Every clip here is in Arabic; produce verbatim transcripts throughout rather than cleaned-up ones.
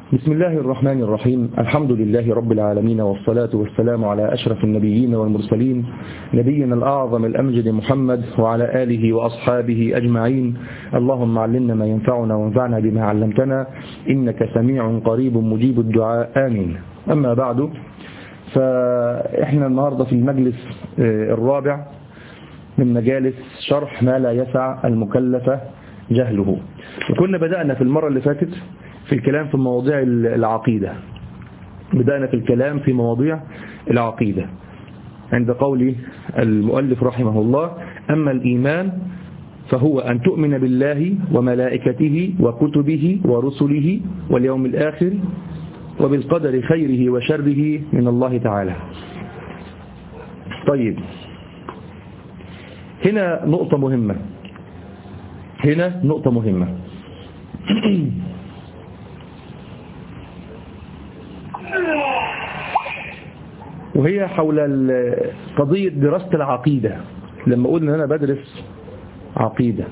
بسم الله الرحمن الرحيم. الحمد لله رب العالمين، والصلاة والسلام على أشرف النبيين والمرسلين، نبينا الأعظم الأمجد محمد وعلى آله وأصحابه أجمعين. اللهم علمنا ما ينفعنا وانفعنا بما علمتنا، إنك سميع قريب مجيب الدعاء، آمين. أما بعد، فإحنا النهاردة في المجلس الرابع من مجالس شرح ما لا يسع المكلف جهله، وكنا بدأنا في المرة اللي فاتت في الكلام في مواضيع العقيدة. بدأنا في الكلام في مواضيع العقيدة عند قول المؤلف رحمه الله: أما الإيمان فهو أن تؤمن بالله وملائكته وكتبه ورسله واليوم الآخر وبالقدر خيره وشره من الله تعالى. طيب، هنا نقطة مهمة هنا نقطة مهمة وهي حول قضية دراسة العقيدة. لما قلنا أنا بدرس عقيدة،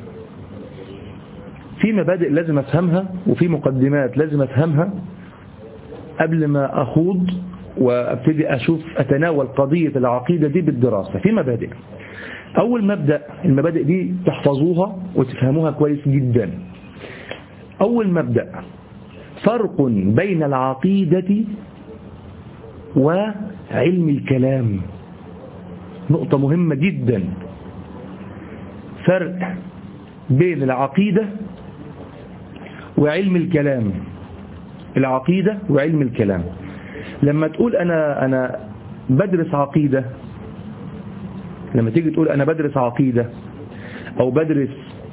في مبادئ لازم أفهمها وفي مقدمات لازم أفهمها قبل ما أخوض وأبتدي أشوف أتناول قضية العقيدة دي بالدراسة. في مبادئ. أول مبدأ، المبادئ دي تحفظوها وتفهموها كويس جدا. أول مبدأ: فرق بين العقيدة وعلم الكلام. نقطة مهمة جدا. فرق بين العقيدة وعلم الكلام. العقيدة وعلم الكلام. لما تقول أنا أنا بدرس عقيدة، لما تيجي تقول أنا بدرس عقيدة أو بدرس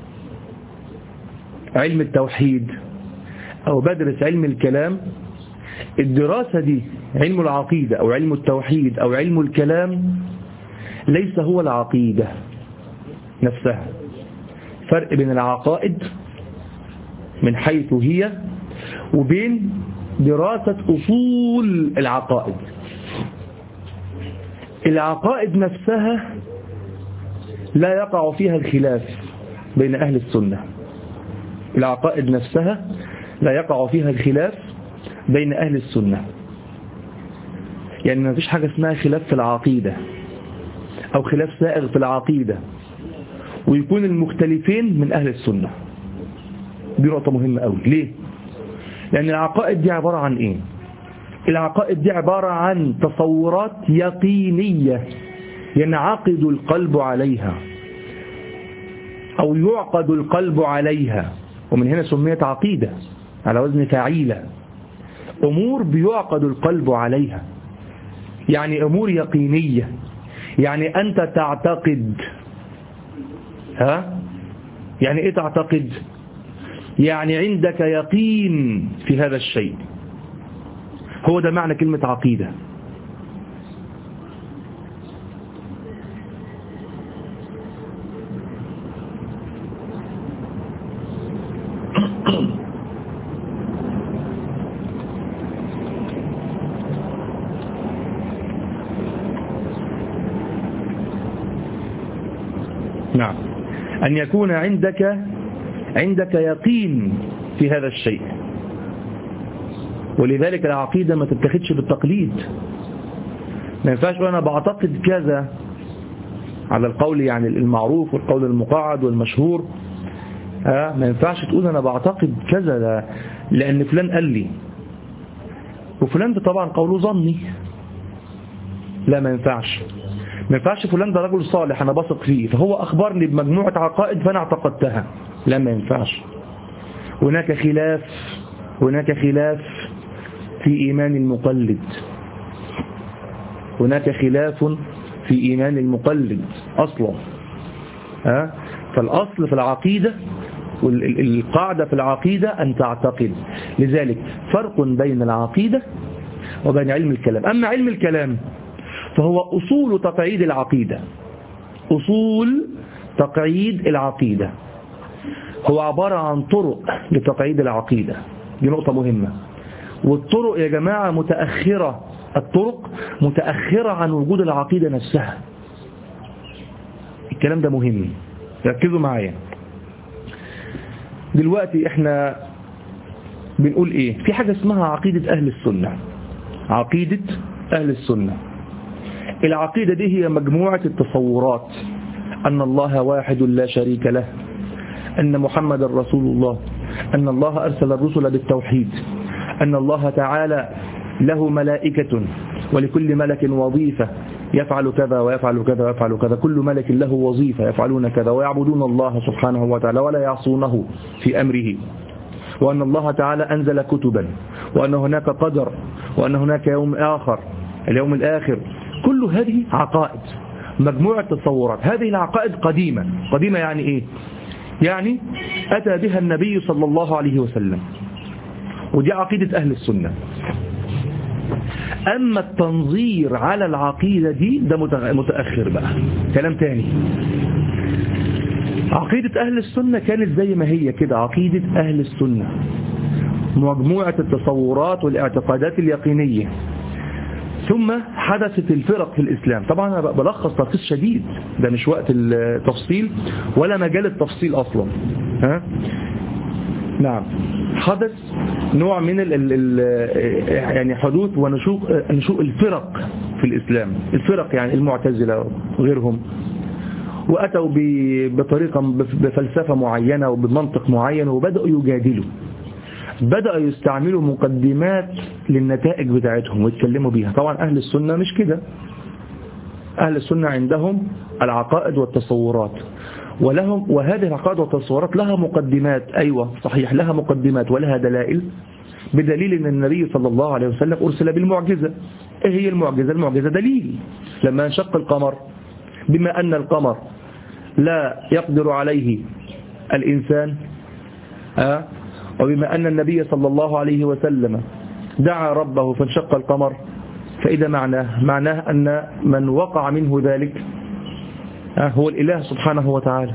علم التوحيد أو بدرس علم الكلام، الدراسة دي علم العقيدة أو علم التوحيد أو علم الكلام ليس هو العقيدة نفسها. فرق بين العقائد من حيث هي وبين دراسة أصول العقائد. العقائد نفسها لا يقع فيها الخلاف بين أهل السنة. العقائد نفسها لا يقع فيها الخلاف بين أهل السنة. يعني ما فيش حاجة اسمها خلاف في العقيدة أو خلاف سائغ في العقيدة ويكون المختلفين من أهل السنة. دي نقطة مهمة أوي. ليه؟ لأن العقائد دي عبارة عن إيه؟ العقائد دي عبارة عن تصورات يقينية ينعقد القلب عليها أو يعقد القلب عليها، ومن هنا سميت عقيدة على وزن فعيلة. أمور بيعقد القلب عليها، يعني أمور يقينية. يعني أنت تعتقد. ها؟ يعني إيه تعتقد؟ يعني عندك يقين في هذا الشيء. هو ده معنى كلمة عقيدة. نعم، أن يكون عندك عندك يقين في هذا الشيء. ولذلك العقيدة ما تتخذش بالتقليد. ما ينفعش أنا بعتقد كذا على القول يعني المعروف والقول المقعد والمشهور. ها، ما ينفعش تقول أنا بعتقد كذا لأن فلان قال لي، وفلان ده طبعا قوله ظني. لا، ما ينفعش. ما ينفعش فلان ده رجل صالح أنا بثق فيه فهو أخبرني بمجموعة عقائد فأنا اعتقدتها. لا، ما ينفعش. هناك خلاف هناك خلاف في إيمان المقلد. هناك خلاف في إيمان المقلد أصلا. ها؟ فالأصل في العقيدة والقاعدة في العقيدة أن تعتقد. لذلك فرق بين العقيدة وبين علم الكلام. أما علم الكلام فهو أصول تقعيد العقيدة. أصول تقعيد العقيدة هو عبارة عن طرق لتقعيد العقيدة. دي نقطة مهمة. والطرق يا جماعة متأخرة. الطرق متأخرة عن وجود العقيدة نفسها. الكلام ده مهم، ركزوا معايا. دلوقتي احنا بنقول إيه؟ في حاجة اسمها عقيدة أهل السنة. عقيدة أهل السنة، العقيدة دي هي مجموعة التصورات أن الله واحد لا شريك له، أن محمد رسول الله، أن الله أرسل الرسل بالتوحيد، أن الله تعالى له ملائكة ولكل ملك وظيفة يفعل كذا ويفعل كذا ويفعل كذا، كل ملك له وظيفة يفعلون كذا ويعبدون الله سبحانه وتعالى ولا يعصونه في أمره، وأن الله تعالى أنزل كتبا، وأن هناك قدر، وأن هناك يوم آخر اليوم الآخر. كل هذه عقائد، مجموعة تصورات. هذه العقائد قديمة. قديمة يعني إيه؟ يعني أتى بها النبي صلى الله عليه وسلم، ودي عقيدة أهل السنة. أما التنظير على العقيدة دي ده متأخر بقى، كلام تاني. عقيدة أهل السنة كانت زي ما هي كده، عقيدة أهل السنة مجموعة التصورات والاعتقادات اليقينية. ثم حدثت الفرق في الإسلام. طبعا أنا بلخص تلخيص شديد، ده مش وقت التفصيل ولا مجال التفصيل أصلا. ها؟ نعم، حدث نوع من ال ال يعني حدوث ونشوء نشوء الفرق في الإسلام. الفرق يعني المعتزلة وغيرهم، وأتوا بطريقة بفلسفة معينة وبمنطق معين، وبدأوا يجادلوا، بدأوا يستعملوا مقدمات للنتائج بتاعتهم ويتكلموا بيها. طبعا أهل السنة مش كده. أهل السنة عندهم العقائد والتصورات، ولهم وهذه العقائد والتصورات لها مقدمات. أيوة صحيح، لها مقدمات ولها دلائل، بدليل أن النبي صلى الله عليه وسلم أرسل بالمعجزة. إيه هي المعجزة؟ المعجزة دليل. لما انشق القمر، بما أن القمر لا يقدر عليه الإنسان، أه؟ وبما أن النبي صلى الله عليه وسلم دعا ربه فانشق القمر، فإذا معناه معناه أن من وقع منه ذلك أه هو الإله سبحانه وتعالى.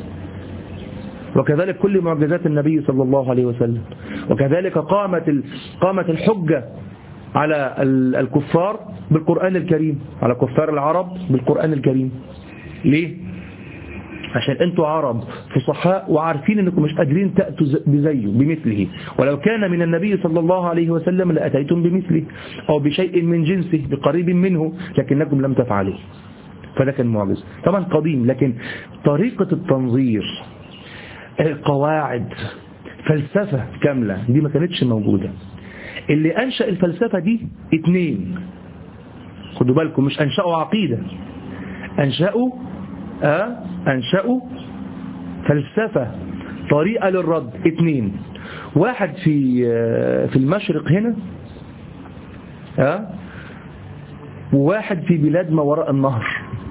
وكذلك كل معجزات النبي صلى الله عليه وسلم. وكذلك قامت قامت الحجة على الكفار بالقرآن الكريم، على كفار العرب بالقرآن الكريم. ليه؟ عشان انتوا عرب فصحاء وعارفين انكم مش قادرين تأتوا بزيه بمثله، ولو كان من النبي صلى الله عليه وسلم لأتيتم بمثله أو بشيء من جنسه بقريب منه، لكنكم لم تفعلوا. فده كان معجز طبعا قديم. لكن طريقة التنظير، القواعد، فلسفة كاملة دي ما كانتش موجودة. اللي أنشأ الفلسفة دي اتنين، خدوا بالكم، مش أنشأوا عقيدة، أنشأوا أه أنشأوا فلسفة، طريقة للرد. اتنين، واحد في في المشرق هنا أه وواحد في بلاد ما وراء النهر.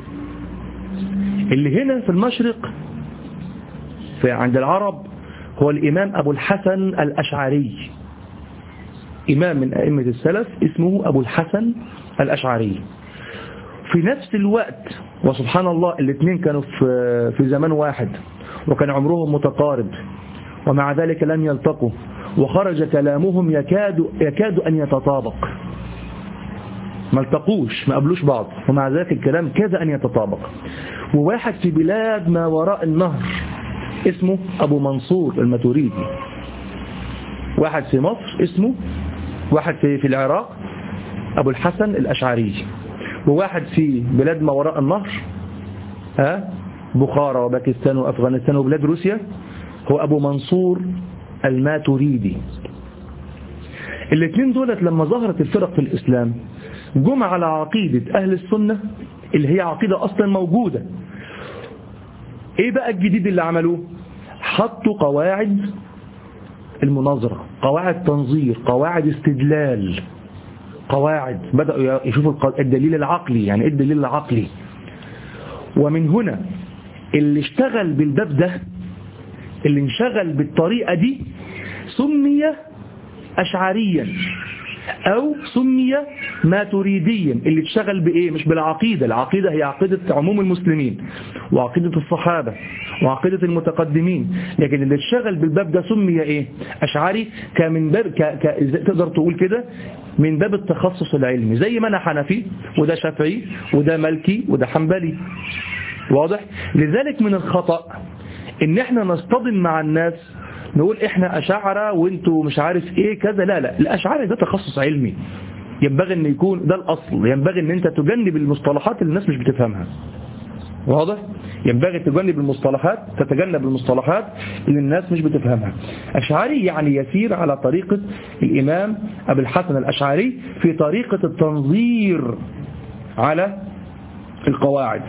اللي هنا في المشرق في عند العرب هو الإمام أبو الحسن الأشعري، إمام من أئمة السلف اسمه أبو الحسن الأشعري. في نفس الوقت وسبحان الله الاثنين كانوا في في زمان واحد، وكان عمرهم متقارب، ومع ذلك لم يلتقوا، وخرج كلامهم يكاد يكاد أن يتطابق. ما التقوش، ما قبلوش بعض، ومع ذلك الكلام كاد أن يتطابق. وواحد في بلاد ما وراء النهر اسمه أبو منصور الماتريدي. واحد في مصر اسمه، واحد في في العراق أبو الحسن الأشعري، وواحد في بلاد ما وراء النهر ها بخارى وباكستان وأفغانستان وبلاد روسيا هو أبو منصور الماتريدي. الاثنين دولت لما ظهرت الفرق في الإسلام جمع على عقيدة أهل السنة اللي هي عقيدة أصلا موجودة. إيه بقى الجديد اللي عملوه؟ حطوا قواعد المناظرة، قواعد تنظير، قواعد استدلال، قواعد بدأوا يشوفوا الدليل العقلي. يعني إيه الدليل العقلي؟ ومن هنا اللي اشتغل بالباب ده، اللي انشغل بالطريقة دي، سمي أشعريا أو سمي ماتريديا. اللي اشتغل بإيه؟ مش بالعقيدة، العقيدة هي عقيدة عموم المسلمين وعقيدة الصحابة وعقيدة المتقدمين، لكن اللي اشتغل بالباب ده سمي إيه؟ أشعري. كمن باب ك... ك... تقدر تقول كده من باب التخصص العلمي، زي ما أنا حنفي وده شافعي وده مالكي وده حنبلي. واضح؟ لذلك من الخطأ إن احنا نصطدم مع الناس نقول احنا أشاعرة وانتوا مش عارف ايه كذا. لا لا، الأشاعرة ده تخصص علمي، ينبغي ان يكون ده الأصل. ينبغي ان انت تجنب المصطلحات اللي الناس مش بتفهمها. واضح؟ ينبغي تجنب المصطلحات تتجنب المصطلحات اللي الناس مش بتفهمها. أشعري يعني يسير على طريقة الإمام أبي الحسن الأشعري في طريقة التنظير على القواعد.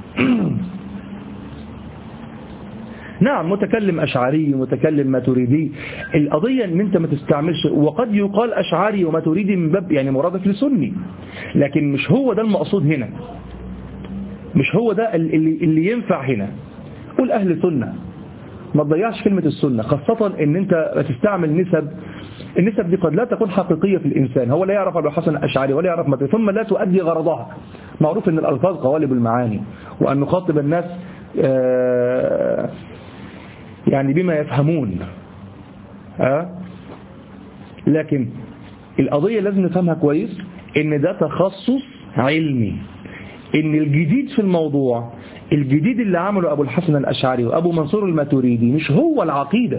نعم، متكلم أشعري ومتكلم ماتريدي. القضية ان انت ما تستعملش، وقد يقال أشعري وماتريدي من باب يعني مرادف لسني، لكن مش هو ده المقصود هنا، مش هو ده اللي, اللي ينفع هنا. قول أهل سنة، ما تضيعش كلمة السنة، خاصة ان انت تستعمل نسب. النسب دي قد لا تكون حقيقية في الإنسان، هو لا يعرف أبو الحسن الأشعري ولا يعرف ماتريدي، ثم لا تؤدي غرضها. معروف ان الألفاظ قوالب المعاني، وأن نخاطب الناس آه يعني بما يفهمون. أه؟ لكن القضية لازم نفهمها كويس، ان ده تخصص علمي، ان الجديد في الموضوع، الجديد اللي عمله أبو الحسن الأشعري وأبو منصور الماتريدي مش هو العقيدة،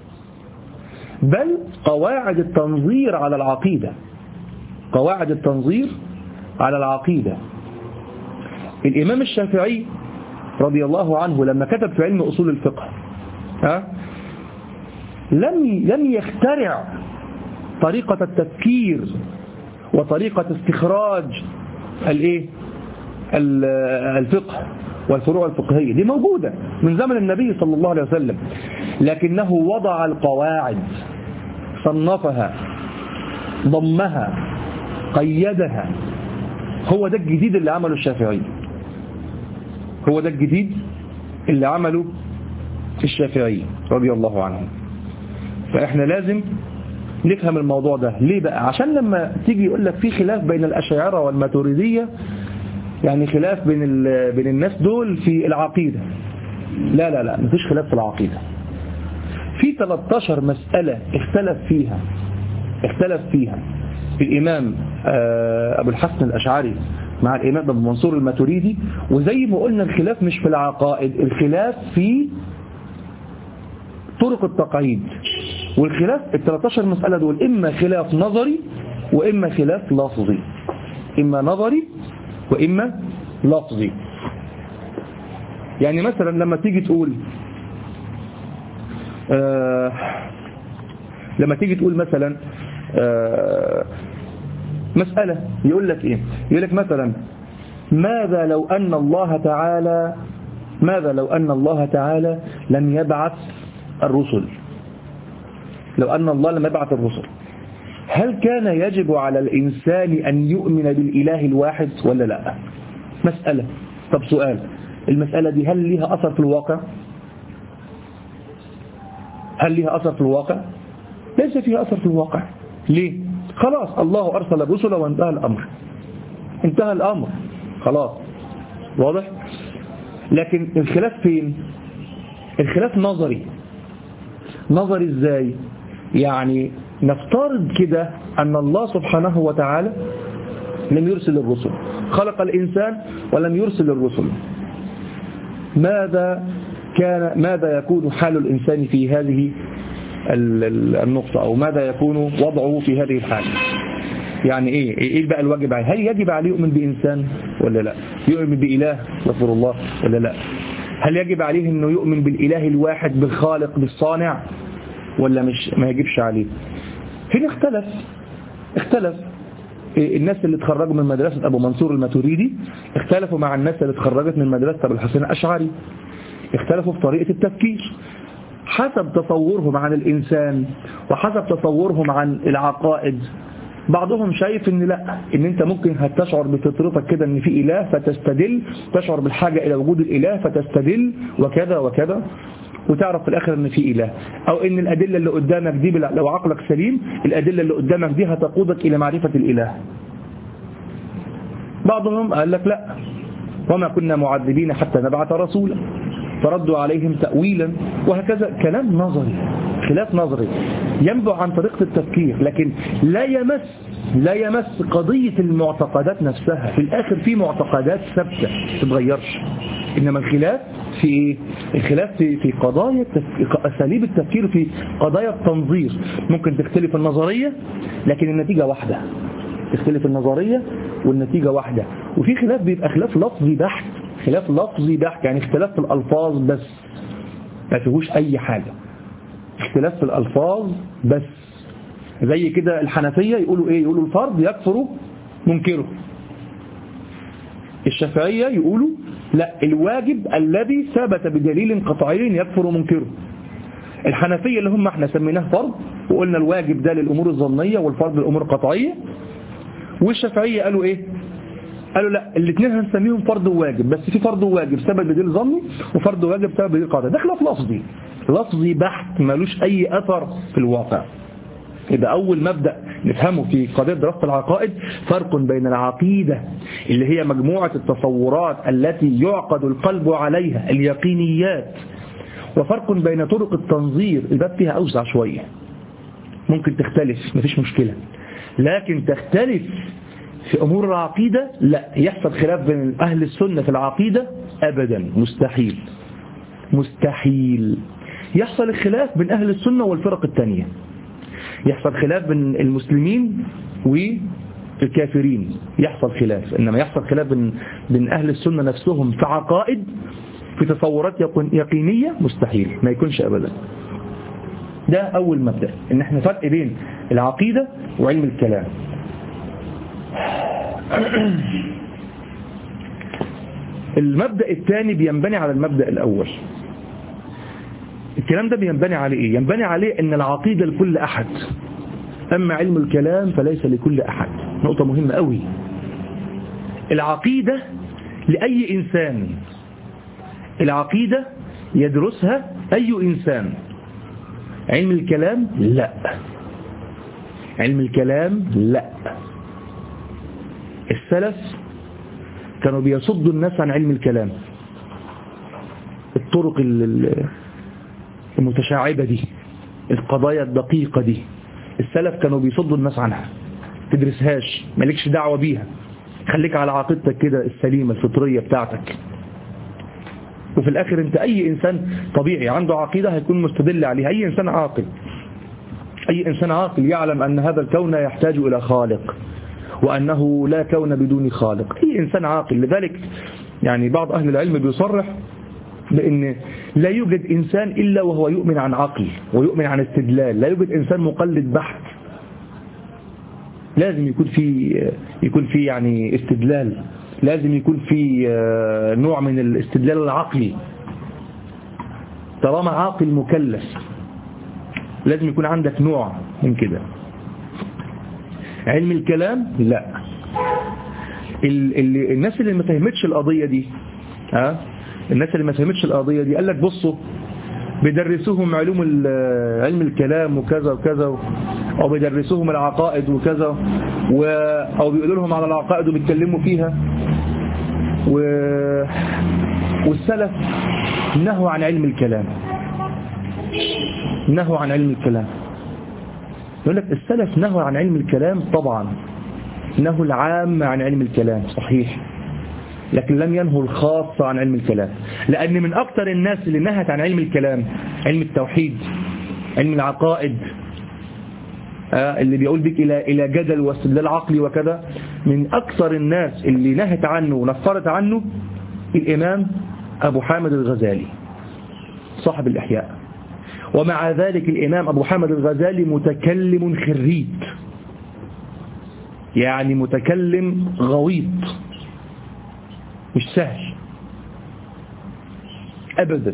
بل قواعد التنظير على العقيدة. قواعد التنظير على العقيدة. الإمام الشافعي رضي الله عنه لما كتب في علم أصول الفقه ها لم لم يخترع طريقة التفكير وطريقة استخراج الايه الفقه والفروع الفقهية، دي موجودة من زمن النبي صلى الله عليه وسلم، لكنه وضع القواعد، صنفها، ضمها، قيدها. هو ده الجديد اللي عمله الشافعي، هو ده الجديد اللي عمله الشافعي رضي الله عنه. فإحنا لازم نفهم الموضوع ده. ليه بقى؟ عشان لما تيجي يقول لك في خلاف بين الأشاعرة والماتريدية، يعني خلاف بين بين الناس دول في العقيدة. لا لا لا، مفيش خلاف في العقيدة. في ثلاث عشرة مسألة اختلف فيها اختلف فيها الإمام أبو الحسن الأشعري مع الإمام أبو منصور الماتريدي. وزي ما قلنا الخلاف مش في العقائد، الخلاف في طرق التقعيد. والخلاف ال ثلاث عشرة مسألة دول إما خلاف نظري وإما خلاف لفظي، إما نظري وإما لفظي. يعني مثلا لما تيجي تقول آه لما تيجي تقول مثلا آه مسألة، يقول لك إيه؟ يقول لك مثلا ماذا لو أن الله تعالى ماذا لو أن الله تعالى لم يبعث الرسل؟ لو أن الله لم يبعث الرسل، هل كان يجب على الإنسان أن يؤمن بالإله الواحد ولا لا؟ مسألة. طب سؤال، المسألة دي هل ليها أثر في الواقع؟ هل ليها أثر في الواقع؟ ليس فيها أثر في الواقع. ليه؟ خلاص الله أرسل الرسل وانتهى الأمر، انتهى الأمر خلاص. واضح؟ لكن الخلاف فين؟ الخلاف نظري. نظري ازاي؟ يعني نفترض كده أن الله سبحانه وتعالى لم يرسل الرسل، خلق الإنسان ولم يرسل الرسل. ماذا كان ماذا يكون حال الإنسان في هذه النقطة، أو ماذا يكون وضعه في هذه الحالة؟ يعني إيه إيه بقى الواجب عليه؟ هل يجب عليه يؤمن بإنسان ولا لا؟ يؤمن بإله غفر الله ولا لا؟ هل يجب عليه إنه يؤمن بالإله الواحد بالخالق بالصانع ولا مش ما يجبش عليه؟ هنا اختلف اختلف الناس اللي اتخرجوا من مدرسة أبو منصور الماتريدي اختلفوا مع الناس اللي اتخرجت من مدرسة أبو الحسن الأشعري. اختلفوا في طريقة التفكير حسب تصورهم عن الإنسان وحسب تصورهم عن العقائد. بعضهم شايف ان لا، ان انت ممكن هتشعر بفطرتك كده ان في إله فتستدل، تشعر بالحاجة إلى وجود الإله فتستدل وكذا وكذا، وتعرف في الآخر ان في إله. أو ان الأدلة اللي قدامك دي لو عقلك سليم الأدلة اللي قدامك دي هتقودك إلى معرفة الإله. بعضهم قال لك لا، وما كنا معذبين حتى نبعث رسولا، فردوا عليهم تأويلا، وهكذا كلام نظري. خلاف نظري ينبع عن طريقة التفكير، لكن لا يمس لا يمس قضية المعتقدات نفسها. في الآخر في معتقدات ثابتة تتغيرش، إنما الخلاف في إيه؟ الخلاف في في قضايا أساليب التفكير، في قضايا التنظير. ممكن تختلف النظرية لكن النتيجة واحدة، تختلف النظرية والنتيجة واحدة. وفي خلاف بيبقى خلاف لفظي بحت، خلاف لفظي بحت يعني اختلاف في الألفاظ بس، ما فيهوش أي حاجة، اختلاف في الألفاظ بس. زي كده الحنفية يقولوا إيه؟ يقولوا الفرض يكفر منكره. الشافعية يقولوا لا، الواجب الذي ثبت بدليل قطعي يكفر منكره. الحنفية اللي هم احنا سميناه فرض وقلنا الواجب ده للأمور الظنية والفرض للأمور القطعية. والشافعية قالوا ايه؟ قالوا لا، الاثنين هنسميهم فرض وواجب، بس في فرض وواجب سبب بدليل ظني وفرض وواجب سبب بدليل قطعي. ده خلاف لفظي لفظي بحت مالوش أي أثر في الواقع. يبقى أول مبدأ نفهمه في قضية دراسة العقائد فرق بين العقيدة اللي هي مجموعة التصورات التي يعقد القلب عليها اليقينيات، وفرق بين طرق التنظير. الباب فيها أوسع شوية، ممكن تختلف مفيش مشكلة، لكن تختلف في أمور العقيدة لا، يحصل خلاف بين أهل السنة في العقيدة أبدا، مستحيل مستحيل. يحصل الخلاف بين أهل السنة والفرق التانية، يحصل خلاف بين المسلمين والكافرين، يحصل خلاف. إنما يحصل خلاف بين, بين أهل السنة نفسهم في عقائد، في تصورات يقينية، مستحيل، ما يكونش أبدا. ده أول مبدأ، إن احنا فرق بين العقيدة وعلم الكلام. المبدأ الثاني بينبني على المبدأ الأول. الكلام ده بينبني عليه إيه؟ ينبني عليه إن العقيدة لكل أحد، أما علم الكلام فليس لكل أحد. نقطة مهمة قوي. العقيدة لأي إنسان، العقيدة يدرسها أي إنسان. علم الكلام لا، علم الكلام لا. السلف كانوا بيصدوا الناس عن علم الكلام، الطرق المتشعبة دي، القضايا الدقيقة دي، السلف كانوا بيصدوا الناس عنها. تدرسهاش، مالكش دعوة بيها، خليك على عقيدتك كده السليمة الفطرية بتاعتك. وفي الآخر انت أي إنسان طبيعي عنده عقيدة هيكون مستدل عليها. أي إنسان عاقل، أي إنسان عاقل يعلم أن هذا الكون يحتاج إلى خالق، وأنه لا كون بدون خالق. أي إنسان عاقل. لذلك يعني بعض أهل العلم بيصرح بأن لا يوجد إنسان إلا وهو يؤمن عن عقل ويؤمن عن استدلال. لا يوجد إنسان مقلد بحت، لازم يكون في يكون في يعني استدلال، لازم يكون في نوع من الاستدلال العقلي. طالما عاقل مكلف لازم يكون عندك نوع من كده. علم الكلام لا. ال ال الناس اللي ما فهمتش القضية دي، ها، الناس اللي ما فهمتش القضية دي قال لك بصوا بيدرسوهم علوم علم الكلام وكذا وكذا، او بيدرسوهم العقائد وكذا، و او بيقولوا لهم على العقائد وبيتكلموا فيها، و والسلف نهوا عن علم الكلام، نهوا عن علم الكلام. يقول لك السلف نهوا عن علم الكلام، طبعا نهوا العام عن علم الكلام صحيح، لكن لم ينهوا الخاص عن علم الكلام. لأن من أكثر الناس اللي نهت عن علم الكلام علم التوحيد، علم العقائد، اللي بيقول بك إلى إلى جدل واستدلال عقلي وكذا، من أكثر الناس اللي نهت عنه ونفرت عنه الإمام أبو حامد الغزالي صاحب الإحياء. ومع ذلك الإمام أبو حامد الغزالي متكلم خريج، يعني متكلم غويط، مش سهل أبدا،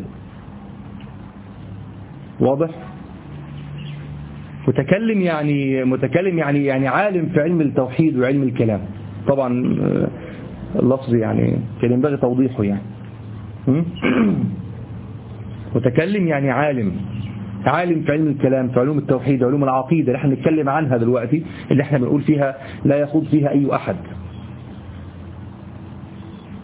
واضح؟ متكلم يعني متكلم يعني يعني عالم في علم التوحيد وعلم الكلام. طبعا اللفظ يعني كان ينبغي توضيحه يعني. متكلم يعني عالم، عالم في علم الكلام، في علوم التوحيد وعلوم العقيدة اللي احنا بنتكلم عنها دلوقتي، اللي احنا بنقول فيها لا يخوض فيها أي أحد.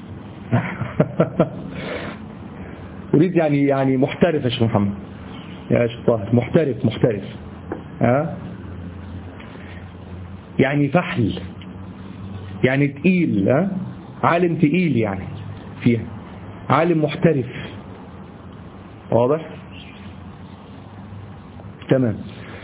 أريد يعني يعني محترف يا شيخ محمد، يا شيخ طاهر محترف محترف ها يعني فحل يعني تقيل ها عالم تقيل يعني فيها عالم محترف واضح تمام.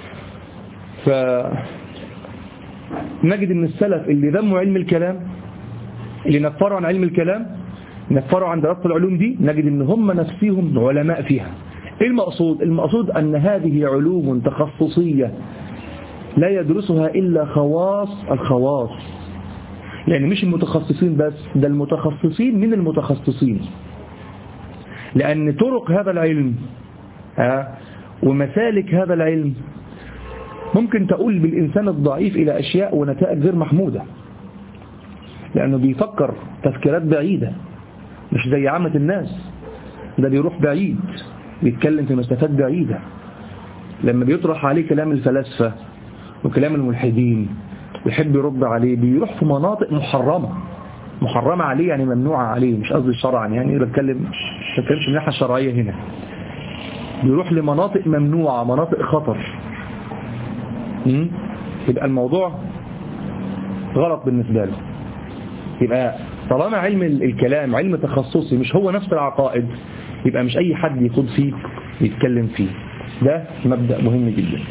فنجد ان السلف اللي ذموا علم الكلام اللي نفروا عن علم الكلام نفروا عن دراسة العلوم دي نجد ان هم نفسهم علماء فيها. ايه المقصود؟ المقصود ان هذه علوم تخصصية لا يدرسها الا خواص الخواص يعني مش المتخصصين بس ده المتخصصين من المتخصصين لأن طرق هذا العلم ها ومسالك هذا العلم ممكن تقول بالإنسان الضعيف إلى أشياء ونتائج غير محمودة لأنه بيفكر تفكيرات بعيدة مش زي عامة الناس ده بيروح بعيد بيتكلم في مسافات بعيدة لما بيطرح عليه كلام الفلاسفة وكلام الملحدين ويحب يرد عليه بيروح في مناطق محرمة محرمة عليه يعني ممنوعة عليه مش قصدي شرعا يعني بتكلم ما بتكلمش من الناحية الشرعية هنا بيروح لمناطق ممنوعة مناطق خطر يبقى الموضوع غلط بالنسبة له. يبقى طالما علم الكلام علم تخصصي مش هو نفس العقائد يبقى مش أي حد يخوض فيه يتكلم فيه. ده مبدأ مهم جدا.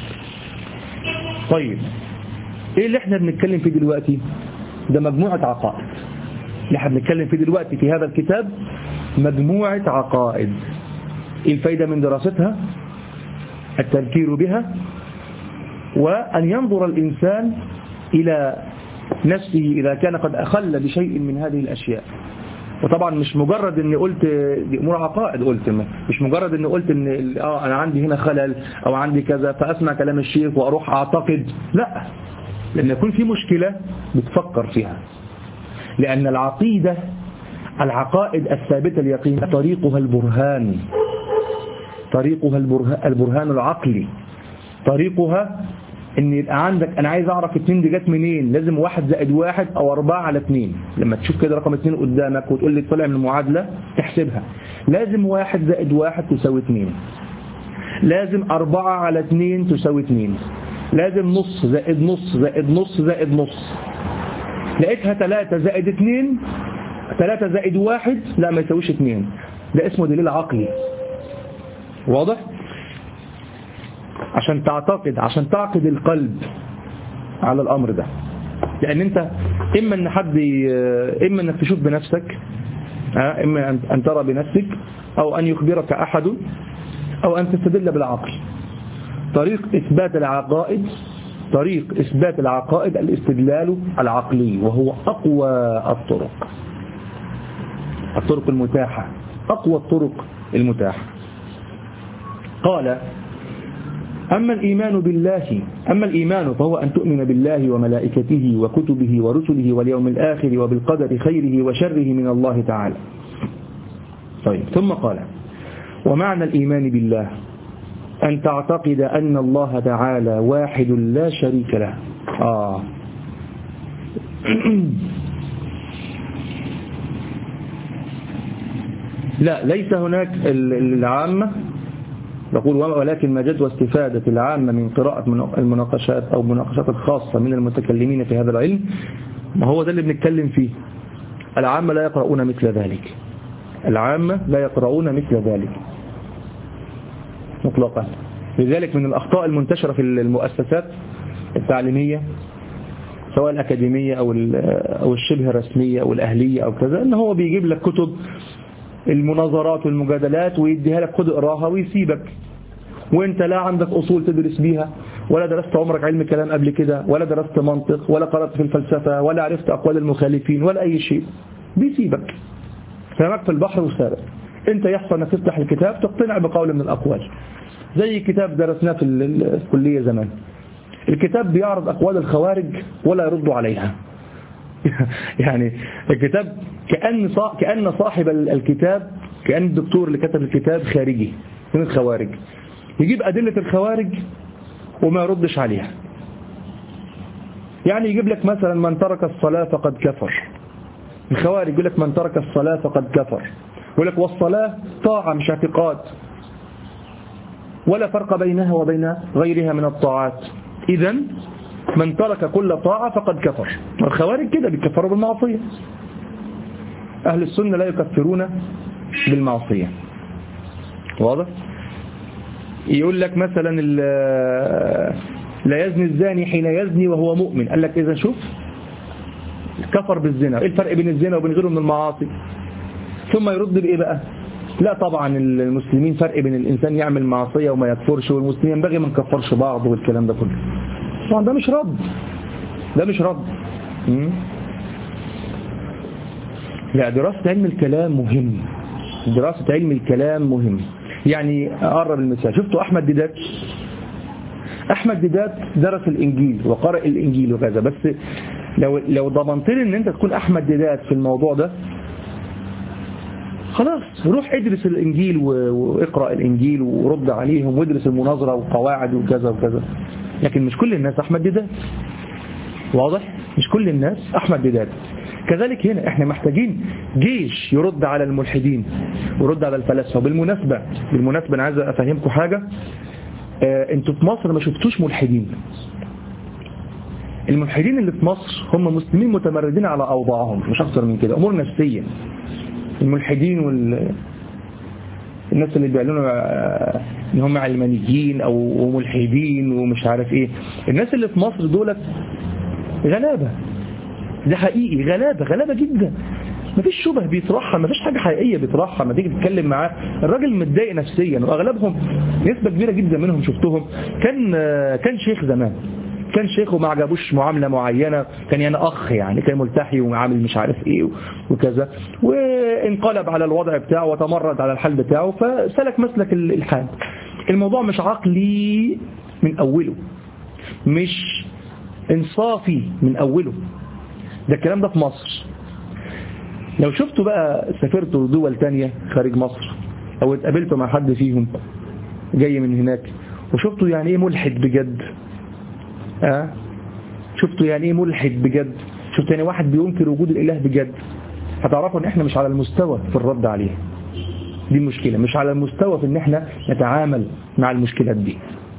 طيب ايه اللي احنا بنتكلم فيه دلوقتي؟ ده مجموعة عقائد اللي احنا بنتكلم فيه دلوقتي في هذا الكتاب مجموعة عقائد. ايه الفايدة من دراستها؟ التذكير بها وأن ينظر الإنسان إلى نفسه إذا كان قد أخل بشيء من هذه الأشياء. وطبعا مش مجرد اني قلت دي امور عقائد قلت مش مجرد اني قلت ان اه انا عندي هنا خلل او عندي كذا فاسمع كلام الشيخ واروح اعتقد لا لان يكون في مشكلة بتفكر فيها لان العقيدة العقائد الثابتة اليقين طريقها البرهان طريقها البرهان, البرهان العقلي طريقها ان يبقى عندك انا عايز اعرف اتنين دي جت منين لازم واحد زائد واحد او اربعة على اتنين لما تشوف كده رقم اتنين قدامك وتقول لي طلع من المعادلة تحسبها لازم واحد زائد واحد تساوي اتنين لازم اربعة على اتنين تساوي اتنين لازم نص زائد نص زائد نص زائد نص لقيتها تلاتة زائد اتنين تلاتة زائد واحد لا ما يساويش اتنين ده اسمه دليل عقلي واضح عشان تعتقد عشان تعقد القلب على الأمر ده لأن أنت إما أن حد إما أنك تشوف بنفسك إما أن ترى بنفسك أو أن يخبرك أحد أو أن تستدل بالعقل. طريق إثبات العقائد طريق إثبات العقائد الاستدلال العقلي وهو أقوى الطرق الطرق المتاحة أقوى الطرق المتاحة. قال أما الإيمان بالله أما الإيمان فهو أن تؤمن بالله وملائكته وكتبه ورسله واليوم الآخر وبالقدر خيره وشره من الله تعالى. طيب ثم قال ومعنى الإيمان بالله أن تعتقد أن الله تعالى واحد لا شريك له. آه لا ليس هناك العامة نقول ولكن ما جد واستفادة العامة من قراءة المناقشات أو مناقشات الخاصة من المتكلمين في هذا العلم ما هو ده اللي بنتكلم فيه. العامة لا يقرؤون مثل ذلك العامة لا يقرؤون مثل ذلك مطلقا. لذلك من الأخطاء المنتشرة في المؤسسات التعليمية سواء الأكاديمية أو أو الشبه رسمية أو الأهلية أو كذا إن هو بيجيب لك كتب المناظرات والمجادلات ويديها لك خد اقراها ويسيبك وانت لا عندك أصول تدرس بيها ولا درست عمرك علم كلام قبل كده ولا درست منطق ولا قرأت في الفلسفة ولا عرفت أقوال المخالفين ولا أي شيء بيسيبك سمك في البحر وسابق. انت يحصل انك تفتح الكتاب تقتنع بقول من الأقوال زي كتاب درسناه في الكلية زمان. الكتاب بيعرض أقوال الخوارج ولا يرد عليها يعني الكتاب كأن كأن صاحب الكتاب كأن الدكتور اللي كتب الكتاب خارجي من الخوارج يجيب أدلة الخوارج وما يردش عليها. يعني يجيب لك مثلا من ترك الصلاة فقد كفر. الخوارج يقول لك من ترك الصلاة فقد كفر يقول لك والصلاة طاعة مش اعتقاد ولا فرق بينها وبين غيرها من الطاعات. إذن من ترك كل طاعة فقد كفر. الخوارج كده بيكفروا بالمعصية. أهل السنة لا يكفرون بالمعصية. واضح؟ يقول لك مثلا لا يزني الزاني حين يزني وهو مؤمن. قال لك إذا شوف كفر بالزنا. إيه الفرق بين الزنا وبين غيره من المعاصي؟ ثم يرد بإيه بقى؟ لا طبعا المسلمين فرق بين الإنسان يعمل معصية وما يكفرش، والمسلمين ينبغي ما نكفرش بعض والكلام ده كله. طبعا ده مش رد، ده مش رد. لا، دراسة علم الكلام مهم، دراسة علم الكلام مهم. يعني أقرب المثال، شفتوا أحمد ديدات؟ أحمد ديدات درس الإنجيل وقرأ الإنجيل وكذا، بس لو لو ضمنت لي إن أنت تكون أحمد ديدات في الموضوع ده، خلاص روح ادرس الإنجيل واقرأ الإنجيل ورد عليهم وادرس المناظرة وقواعد وكذا وكذا. لكن مش كل الناس أحمد ديدات. واضح؟ مش كل الناس أحمد ديدات. كذلك هنا احنا محتاجين جيش يرد على الملحدين ويرد على الفلاسفة. بالمناسبة بالمناسبة أنا عايز أفهمكم حاجة. اه انتوا في مصر ما شفتوش ملحدين. الملحدين اللي في مصر هم مسلمين متمردين على أوضاعهم، مش أكثر من كده، أمور نفسية. الملحدين وال الناس اللي بيعلنوا ان هم علمانيين او ملحدين ومش عارف ايه، الناس اللي في مصر دولت غلابة. ده حقيقي، غلابة غلابة جدا. مفيش شبه بيطرحها، مفيش حاجة حقيقية بيطرحها. ما تيجي تتكلم معاه الراجل متضايق نفسيا، واغلبهم نسبة كبيرة جدا منهم شفتهم كان كان شيخ زمان، كان شيخ وما عجبوش معاملة معينة، كان يعني أخ يعني كان ملتحي وعامل مش عارف إيه وكذا، وانقلب على الوضع بتاعه وتمرد على الحال بتاعه فسلك مسلك الحال. الموضوع مش عقلي من أوله، مش إنصافي من أوله. ده الكلام ده في مصر. لو شفتوا بقى سافرتوا دول تانية خارج مصر أو اتقابلتوا مع حد فيهم جاي من هناك وشفتوا يعني إيه ملحد بجد، أه؟ شفتوا يعني ايه ملحد بجد، شفتوا يعني واحد بينكر وجود الاله بجد، هتعرفوا ان احنا مش على المستوى في الرد عليه. دي المشكلة، مش على المستوى في ان احنا نتعامل مع المشكلات دي.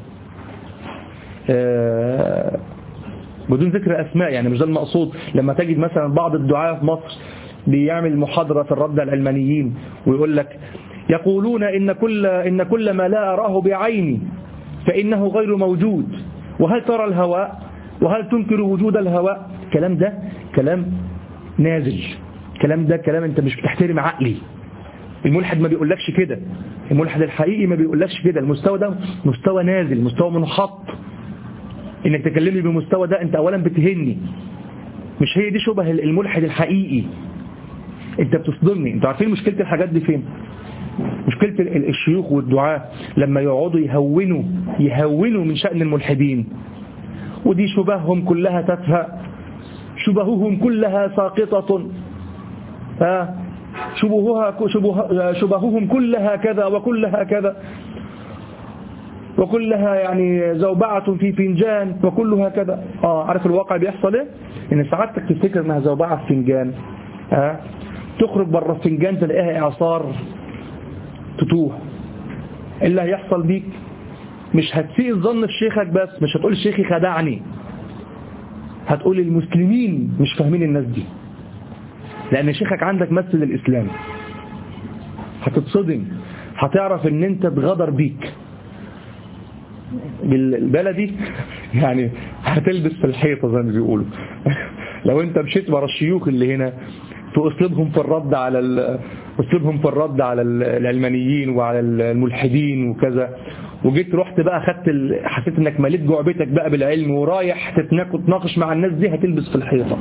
أه بدون ذكر اسماء، يعني مش ده المقصود. لما تجد مثلا بعض الدعاة في مصر بيعمل محاضرة في الرد على العلمانيين ويقول لك يقولون ان كل ان كل ما لا اراه بعيني فانه غير موجود، وهل ترى الهواء وهل تنكر وجود الهواء. الكلام ده كلام نازل، الكلام ده كلام انت مش بتحترم عقلي. الملحد ما بيقولكش كده، الملحد الحقيقي ما بيقولكش كده. المستوى ده مستوى نازل، مستوى منحط. انك تكلمني بالمستوى ده انت اولا بتهني. مش هي دي شبه الملحد الحقيقي. انت بتصدمني. انتوا عارفين مشكلة الحاجات دي فين؟ مشكلة الشيوخ والدعاة لما يقعدوا يهونوا يهونوا من شأن الملحدين، ودي شبههم كلها تافهة، شبههم كلها ساقطة، ها شبهها شبه شبههم كلها كذا وكلها كذا وكلها يعني زوبعة في فنجان وكلها كذا. اه عارف الواقع بيحصل ايه؟ ان سعادتك تفتكر انها زوبعة في فنجان، ها تخرج بره الفنجان تلاقيها اعصار تتوه. اللي هيحصل بيك مش هتسيء الظن في شيخك بس، مش هتقول شيخي خدعني، هتقول المسلمين مش فاهمين الناس دي، لأن شيخك عندك مثل الإسلام. هتتصدم، هتعرف ان انت اتغدر بيك بالبلدي، يعني هتلبس في الحيطة زي ما بيقولوا. لو انت مشيت ورا الشيوخ اللي هنا في اسلوبهم في الرد على اسلوبهم في الرد على العلمانيين وعلى الملحدين وكذا، وجيت رحت بقى خدت ال... حسيت انك مليت جعبتك بقى بالعلم ورايح تتناقش مع الناس دي، هتلبس في الحيطة.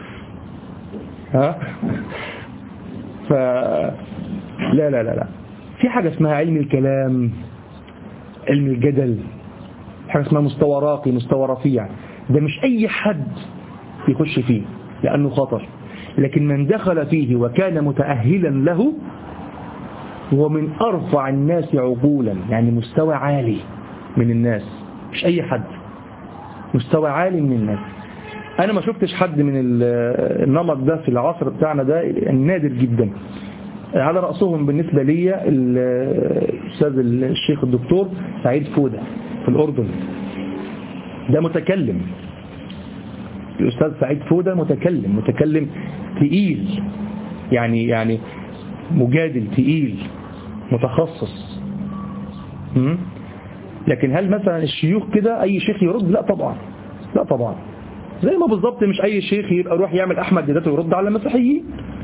ها ف لا لا لا لا في حاجة اسمها علم الكلام، علم الجدل، حاجة اسمها مستوى راقي، مستوى رفيع. ده مش اي حد يخش فيه لانه خطر، لكن من دخل فيه وكان متأهلا له هو من أرفع الناس عقولا، يعني مستوى عالي من الناس، مش أي حد، مستوى عالي من الناس. أنا ما شفتش حد من النمط ده في العصر بتاعنا ده، نادر جدا. على رأسهم بالنسبة لي الأستاذ الشيخ الدكتور سعيد فودة في الأردن، ده متكلم. الأستاذ سعيد فودة متكلم متكلم تقيل، يعني يعني مجادل تقيل متخصص. م? لكن هل مثلا الشيوخ كده أي شيخ يرد؟ لا طبعا، لا طبعا. زي ما بالضبط مش أي شيخ يبقى يروح يعمل أحمد ديداته ويرد على المسيحيين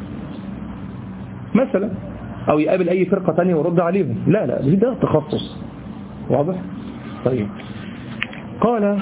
مثلا، أو يقابل أي فرقة تانية ويرد عليهم. لا لا، ده تخصص. واضح؟ طيب. قال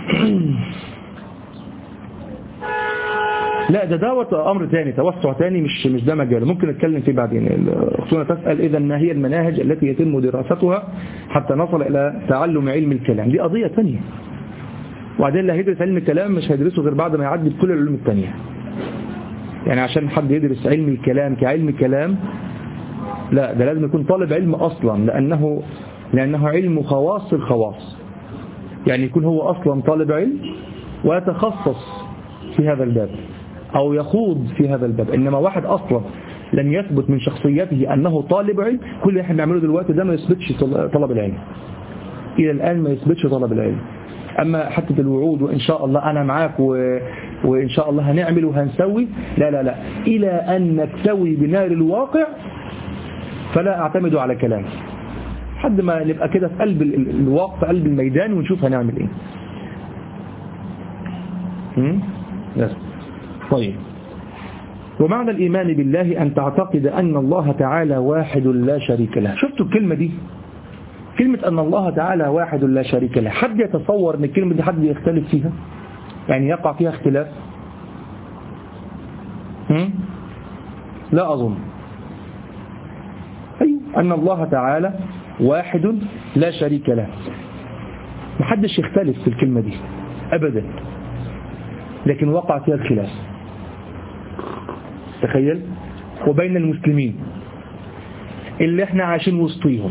لا ده دوت أمر تاني، توسع تاني، مش مش ده مجاله، ممكن نتكلم فيه بعدين. أختنا تسأل إذا ما هي المناهج التي يتم دراستها حتى نصل إلى تعلم علم الكلام؟ دي قضية تانية. وبعدين اللي هيدرس علم الكلام مش هيدرسه غير بعد ما يعدي بكل العلوم التانية. يعني عشان حد يدرس علم الكلام كعلم كلام، لا ده لازم يكون طالب علم أصلا، لأنه لأنه علم خواص الخواص. يعني يكون هو أصلا طالب علم ويتخصص في هذا الباب أو يخوض في هذا الباب. إنما واحد أصلا لم يثبت من شخصيته أنه طالب علم، كل اللي احنا بنعمله دلوقتي ده ما يثبتش طلب العلم، إلى الآن ما يثبتش طلب العلم. أما حتى الوعود وإن شاء الله أنا معاك و... وإن شاء الله هنعمل وهنسوي، لا لا لا، إلى أن نكتوي بنار الواقع فلا أعتمد على كلام، حد ما نبقى كده في قلب الواقع، في قلب الميدان، ونشوف هنعمل إيه. يس. طيب. ومعنى الإيمان بالله أن تعتقد أن الله تعالى واحد لا شريك له. شفتوا الكلمة دي؟ كلمة أن الله تعالى واحد لا شريك له، حد يتصور أن الكلمة دي حد يختلف فيها؟ يعني يقع فيها اختلاف؟ هم؟ لا أظن. أي أن الله تعالى واحد لا شريك له، محدش يختلف في الكلمة دي أبدا، لكن وقع فيها الخلاف. تخيل، وبين المسلمين اللي احنا عايشين وسطيهم.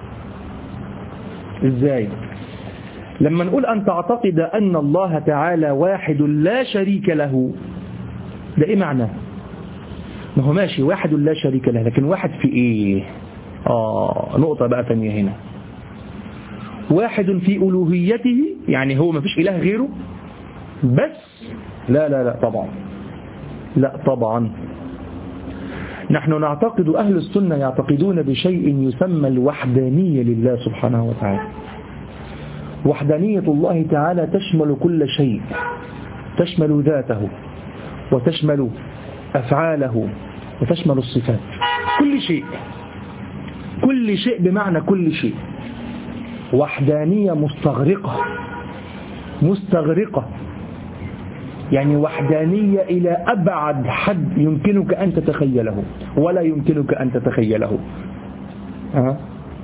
ازاي؟ لما نقول أن تعتقد أن الله تعالى واحد لا شريك له، ده ايه معناه؟ ما هو ماشي واحد لا شريك له، لكن واحد في ايه؟ آه نقطة بقى ثانية هنا. واحد في ألوهيته، يعني هو ما فيش إله غيره بس؟ لا لا لا طبعا، لا طبعا. نحن نعتقد، أهل السنة يعتقدون بشيء يسمى الوحدانية لله سبحانه وتعالى. وحدانية الله تعالى تشمل كل شيء، تشمل ذاته وتشمل أفعاله وتشمل الصفات، كل شيء، كل شيء بمعنى كل شيء. وحدانية مستغرقة، مستغرقة يعني وحدانية إلى أبعد حد يمكنك أن تتخيله ولا يمكنك أن تتخيله. أه؟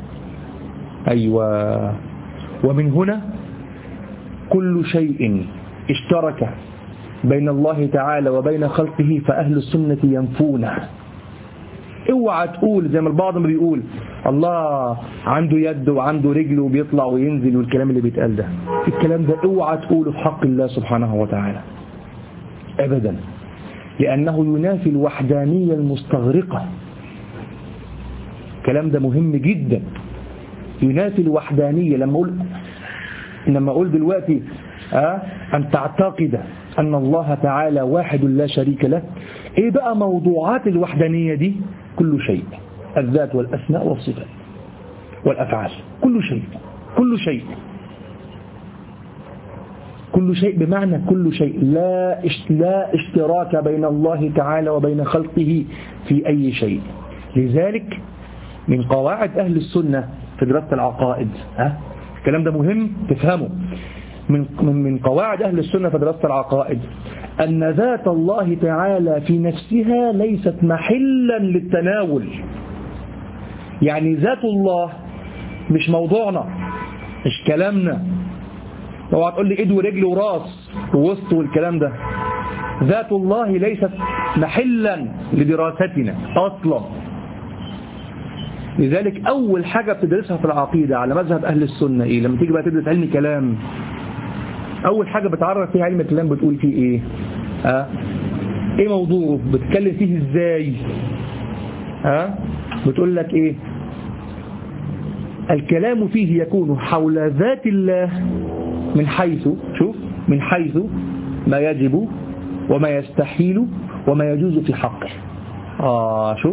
أيوة. ومن هنا كل شيء اشترك بين الله تعالى وبين خلقه فأهل السنة ينفونه. اوعى تقول زي ما البعض بيقول الله عنده يد وعنده رجل وبيطلع وينزل والكلام اللي بيتقال ده، الكلام ده اوعى تقوله في حق الله سبحانه وتعالى أبدا، لأنه ينافي الوحدانية المستغرقة. الكلام ده مهم جدا، ينافي الوحدانية. لما أقول لما أقول دلوقتي أه أن تعتقد أن الله تعالى واحد لا شريك له، إيه بقى موضوعات الوحدانية دي؟ كل شيء، الذات والأسماء والصفات والأفعال، كل شيء، كل شيء، كل شيء بمعنى كل شيء. لا لا اشتراك بين الله تعالى وبين خلقه في أي شيء. لذلك من قواعد أهل السنة في دراسة العقائد، ها الكلام ده مهم تفهمه، من من قواعد أهل السنة في دراسة العقائد أن ذات الله تعالى في نفسها ليست محلا للتناول. يعني ذات الله مش موضوعنا، مش كلامنا. لو هتقول لي ايد ورجل وراس ووسط والكلام ده، ذات الله ليست محلا لدراستنا أصلا. لذلك أول حاجة بتدرسها في العقيدة على مذهب أهل السنة إيه؟ لما تيجي بقى تدرس علم كلام، أول حاجة بتعرف فيها علم الكلام بتقول فيه إيه؟ أه؟ إيه موضوعه؟ بتتكلم فيه إزاي؟ أه؟ بتقول لك إيه؟ الكلام فيه يكون حول ذات الله من حيث شوف من حيث ما يجب وما يستحيل وما يجوز في حقه. آه شوف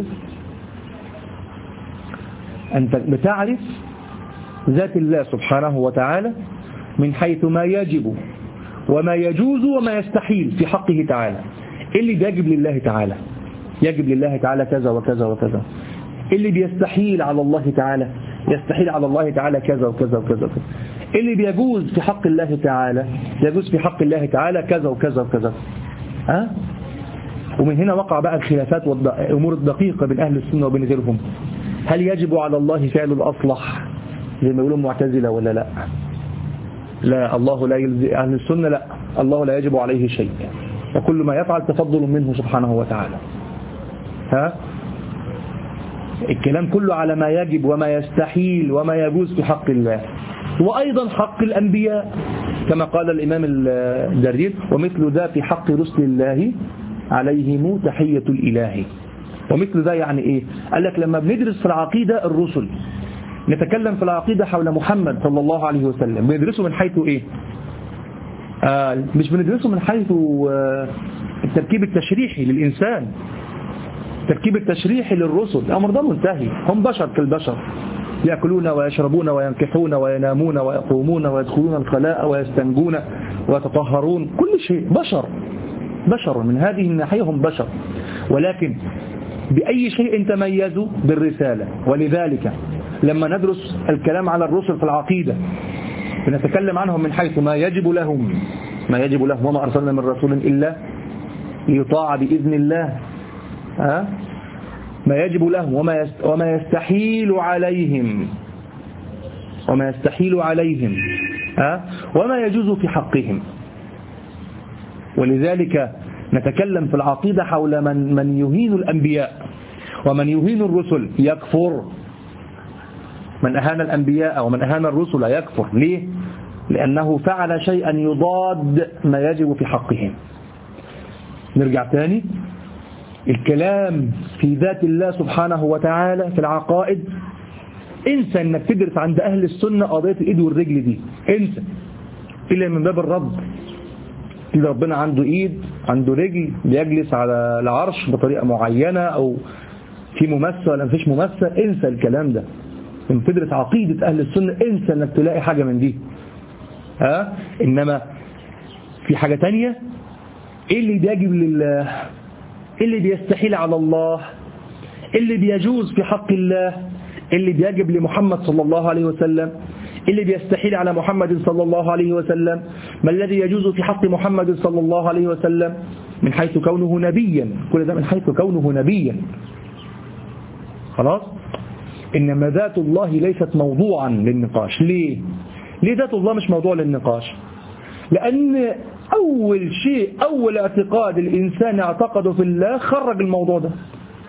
أنت بتعرف ذات الله سبحانه وتعالى من حيث ما يجب وما يجوز وما يستحيل في حقه تعالى. اللي بيجب لله تعالى يجب لله تعالى كذا وكذا وكذا، اللي بيستحيل على الله تعالى يستحيل على الله تعالى كذا وكذا وكذا وكذا، اللي بيجوز في حق الله تعالى يجوز في حق الله تعالى كذا وكذا وكذا. ها؟ ومن هنا وقع بقى الخلافات والأمور الدقيقة بين أهل السنة وبين غيرهم. هل يجب على الله فعل الأصلح زي ما يقولون معتزلة ولا لا؟ لا، الله لا يلزم. أهل السنة لا، الله لا يجب عليه شيء، وكل ما يفعل تفضل منه سبحانه وتعالى. ها؟ الكلام كله على ما يجب وما يستحيل وما يجوز في حق الله، وأيضا حق الأنبياء كما قال الإمام الجرير: ومثل ذا في حق رسل الله عليهم تحية الإله. ومثل ذا يعني إيه؟ قال لك لما بندرس في العقيدة الرسل، نتكلم في العقيدة حول محمد صلى الله عليه وسلم، بندرسه من حيث إيه؟ آه مش بندرسه من حيث آه التركيب التشريحي للإنسان، التركيب التشريحي للرسل. الأمر ده منتهي، هم بشر كالبشر، يأكلون ويشربون وينكحون وينامون ويقومون ويدخلون الخلاء ويستنجون ويتطهرون، كل شيء بشر بشر من هذه الناحية، هم بشر، ولكن بأي شيء تميزوا بالرسالة. ولذلك لما ندرس الكلام على الرسل في العقيدة بنتكلم عنهم من حيث ما يجب لهم ما يجب لهم وما أرسلنا من رسول إلا ليطاع بإذن الله. ها؟ ما يجب لهم وما وما يستحيل عليهم وما يستحيل عليهم ها؟ وما يجوز في حقهم. ولذلك نتكلم في العقيدة حول من من يهين الأنبياء ومن يهين الرسل يكفر. من أهان الأنبياء ومن أهان الرسل يكفر. ليه؟ لأنه فعل شيئا يضاد ما يجب في حقهم. نرجع تاني، الكلام في ذات الله سبحانه وتعالى في العقائد، انسى انك تدرس عند أهل السنة قضية الإيد والرجل دي، انسى، إلا من باب الرد. إذا ربنا عنده إيد عنده رجل، بيجلس على العرش بطريقة معينة، أو في ممثل ولا مفيش ممثل، انسى الكلام ده. لما تدرس عقيدة أهل السنة انسى انك تلاقي حاجة من دي. ها؟ إنما في حاجة تانية، إيه اللي بيجب لله، اللي بيستحيل على الله، اللي بيجوز في حق الله، اللي بيجب لمحمد صلى الله عليه وسلم، اللي بيستحيل على محمد صلى الله عليه وسلم، ما الذي يجوز في حق محمد صلى الله عليه وسلم من حيث كونه نبيا، كل ده من حيث كونه نبيا. خلاص؟ إنما ذات الله ليست موضوعا للنقاش. ليه؟ ليه ذات الله مش موضوع للنقاش؟ لأن أول شيء أول اعتقاد الإنسان اعتقده في الله خرج الموضوع ده.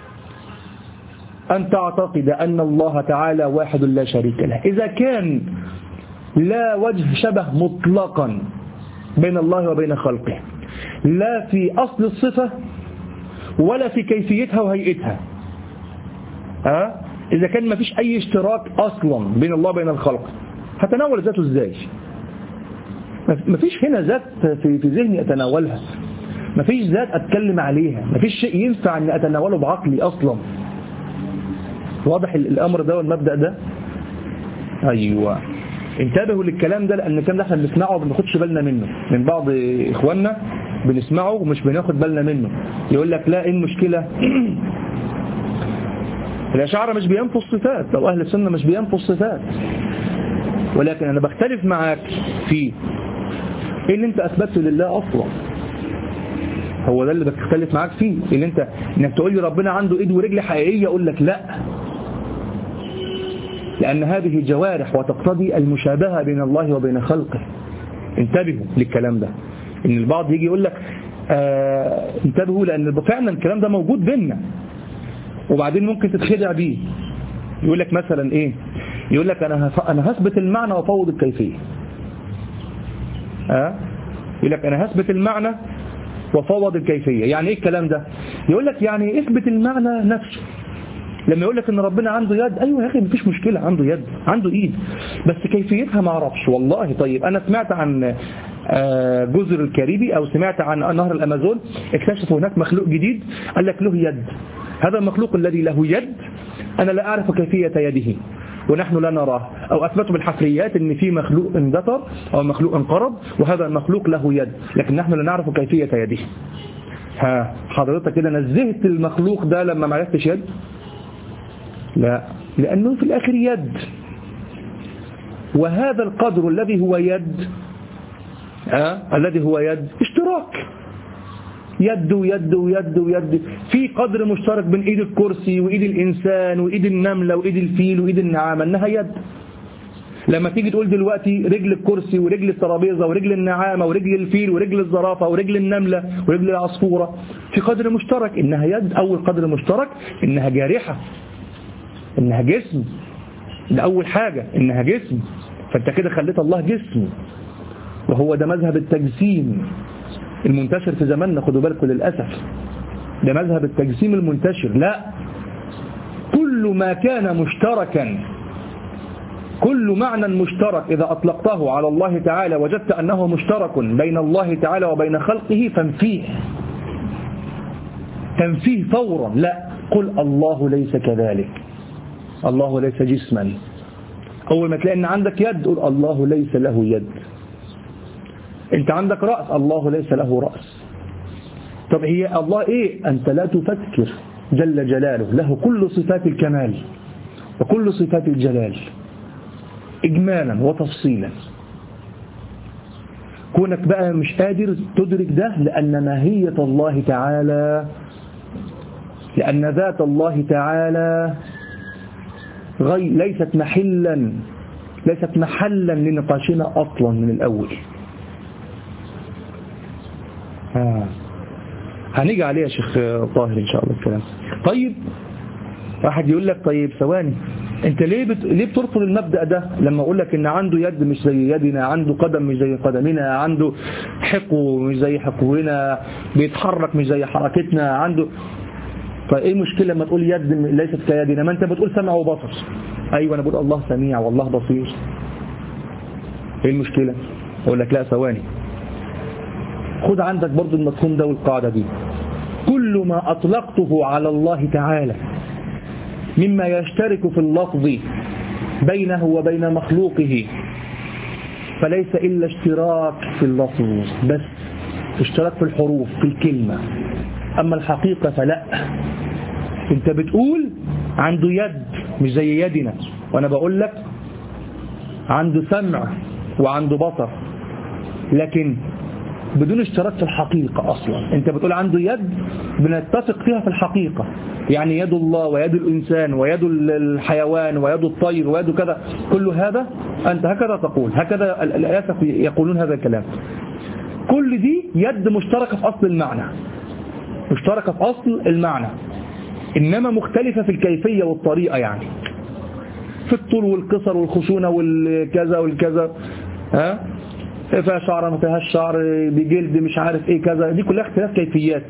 أن تعتقد أن الله تعالى واحد لا شريك له. إذا كان لا وجه شبه مطلقا بين الله وبين خلقه، لا في أصل الصفة ولا في كيفيتها وهيئتها، أه؟ إذا كان ما فيش أي اشتراك أصلا بين الله وبين الخلق، هتناول ذاته إزاي؟ ما فيش هنا ذات في في ذهني أتناولها، ما فيش ذات أتكلم عليها، ما فيش شيء ينفع أن أتناوله بعقلي أصلا. واضح الأمر ده والمبدأ ده؟ أيوة، انتبهوا للكلام ده، لأن الكلام ده احنا بنسمعه وما بناخدش بالنا منه من بعض إخواننا، بنسمعه ومش بناخد بالنا منه. يقول لك لا، إيه المشكلة؟ الأشاعرة مش بينفوا الصفات، أو أهل السنة مش بينفوا الصفات، ولكن أنا بختلف معاك في إيه اللي أنت أثبته لله أصلا. هو ده اللي بختلف معاك فيه، اللي أنت إنك تقول لي ربنا عنده إيد ورجل حقيقية، أقول لك لا، لأن هذه جوارح وتقتضي المشابهة بين الله وبين خلقه. انتبهوا للكلام ده، إن البعض يجي يقول لك آه انتبهوا، لأن فعلا الكلام ده موجود بيننا، وبعدين ممكن تتخدع بيه. يقول لك مثلا إيه؟ يقول لك أنا أنا هثبت المعنى وأفوض الكيفية. أه؟ يقول لك أنا هثبت المعنى وأفوض الكيفية. يعني إيه الكلام ده؟ يقول لك يعني اثبت المعنى نفسه، لما يقول لك ان ربنا عنده يد، ايوه يا اخي مفيش مشكله، عنده يد، عنده ايد، بس كيفيتها ما اعرفش والله. طيب انا سمعت عن جزر الكاريبي او سمعت عن نهر الامازون، اكتشفوا هناك مخلوق جديد قال لك له يد. هذا المخلوق الذي له يد انا لا اعرف كيفيه يده ونحن لا نراه، او اثبتوا بالحفريات ان في مخلوق اندثر او مخلوق انقرض وهذا المخلوق له يد، لكن نحن لا نعرف كيفيه يده. ها حضرتك كده نزهت المخلوق ده لما ما عرفتش يد؟ لا، لأنه في الآخر يد، وهذا القدر الذي هو يد أه؟ الذي هو يد اشتراك، يد ويد ويد ويد، في قدر مشترك بين ايد الكرسي وايد الإنسان وايد النملة وايد الفيل وايد النعامة، انها يد. لما تيجي تقول دلوقتي رجل الكرسي ورجل الترابيزة ورجل النعامة ورجل الفيل ورجل الزرافة ورجل النملة ورجل العصفورة، في قدر مشترك انها يد. اول قدر مشترك انها جارحة، انها جسم، ده اول حاجة انها جسم، فانت كده خليت الله جسم، وهو ده مذهب التجسيم المنتشر في زماننا. خدوا بالكم للأسف ده مذهب التجسيم المنتشر. لا، كل ما كان مشتركا، كل معنى مشترك إذا أطلقته على الله تعالى وجدت أنه مشترك بين الله تعالى وبين خلقه فانفيه، تنفيه فورا. لا، قل الله ليس كذلك، الله ليس جسما. أول ما تلاقي أن عندك يد قل الله ليس له يد. أنت عندك رأس، الله ليس له رأس. طب هي الله إيه؟ أنت لا تفكر، جل جلاله له كل صفات الكمال وكل صفات الجلال إجمالا وتفصيلا. كونك بقى مش قادر تدرك ده لأن ماهية الله تعالى، لأن ذات الله تعالى غير ليست محلا ليست محلا لنقاشنا أصلا من الأول. آه. هنيجي عليه يا شيخ طاهر إن شاء الله الكلام. طيب واحد يقول لك طيب ثواني، انت ليه بت... ليه بترفض المبدأ ده لما اقول لك ان عنده يد مش زي يدنا، عنده قدم مش زي قدمنا، عنده حقو مش زي حقونا، بيتحرك مش زي حركتنا، عنده. فايه المشكله لما تقول يد ليست كيدنا؟ ما انت بتقول سمع وبصر. ايوه انا بقول الله سميع والله بصير. ايه المشكله؟ اقول لك لا ثواني، خد عندك برضو المفهوم ده والقاعده دي. كل ما اطلقته على الله تعالى مما يشترك في اللفظ بينه وبين مخلوقه فليس إلا اشتراك في اللفظ بس، اشتراك في الحروف في الكلمة. أما الحقيقة فلا. انت بتقول عنده يد مش زي يدنا، وأنا بقول لك عنده سمع وعنده بصر، لكن بدون اشتراك في الحقيقة أصلا. انت بتقول عنده يد بنتفق فيها في الحقيقة، يعني يد الله ويد الإنسان ويد الحيوان ويد الطير ويد كذا، كل هذا أنت هكذا تقول، هكذا الآيات يقولون هذا الكلام. كل دي يد مشتركة في أصل المعنى، مشتركة في أصل المعنى، إنما مختلفة في الكيفية والطريقة، يعني في الطول والقصر والخشونة والكذا والكذا، ها فيها شعر ما فيهاش شعر، بجلد مش عارف ايه كذا، دي كلها اختلاف كيفيات.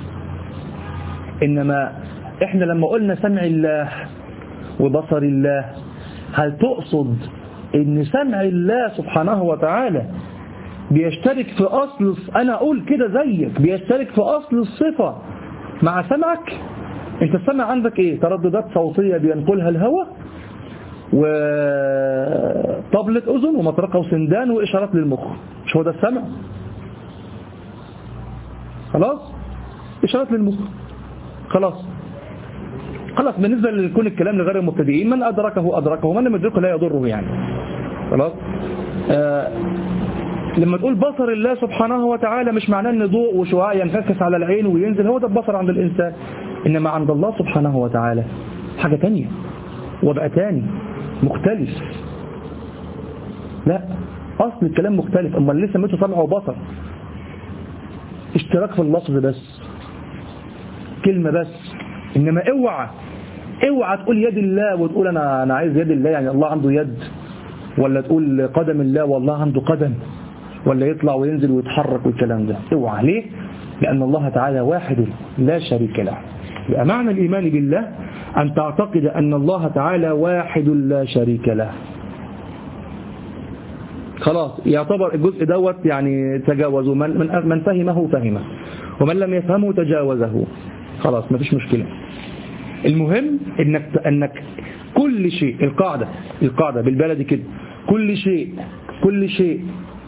انما احنا لما قلنا سمع الله وبصر الله، هل تقصد ان سمع الله سبحانه وتعالى بيشترك في اصل، انا اقول كده زيك، بيشترك في اصل الصفة مع سمعك؟ انت السمع عندك ايه؟ ترددات صوتية بينقلها الهواء وطبلة أذن ومطرقة وسندان وإشارات للمخ، مش هو ده السمع؟ خلاص، إشارات للمخ، خلاص خلاص. بالنسبة لكون الكلام لغير المبتدئين، من أدركه أدركه، من لم يدركه لا يضره يعني. خلاص. آه لما تقول بصر الله سبحانه وتعالى مش معناه ان ضوء وشعاع ينفكس على العين وينزل، هو ده البصر عند الإنسان. إنما عند الله سبحانه وتعالى حاجة تانية، وضع تاني مختلف. لا، أصل الكلام مختلف. أما اللي سميته سمع وبصر اشتراك في اللفظ بس، كلمة بس. إنما اوعى اوعى تقول يد الله وتقول أنا أنا عايز يد الله، يعني الله عنده يد، ولا تقول قدم الله والله عنده قدم، ولا يطلع وينزل ويتحرك والكلام ده. اوعى. ليه؟ لأن الله تعالى واحد لا شريك له. يبقى معنى الإيمان بالله أن تعتقد أن الله تعالى واحد لا شريك له. خلاص يعتبر الجزء دوت يعني تجاوزه، من, من, من فهمه فهمه ومن لم يفهمه تجاوزه، خلاص ما فيش مشكلة. المهم انك, أنك كل شيء، القاعدة القاعدة بالبلد كده، كل شيء كل شيء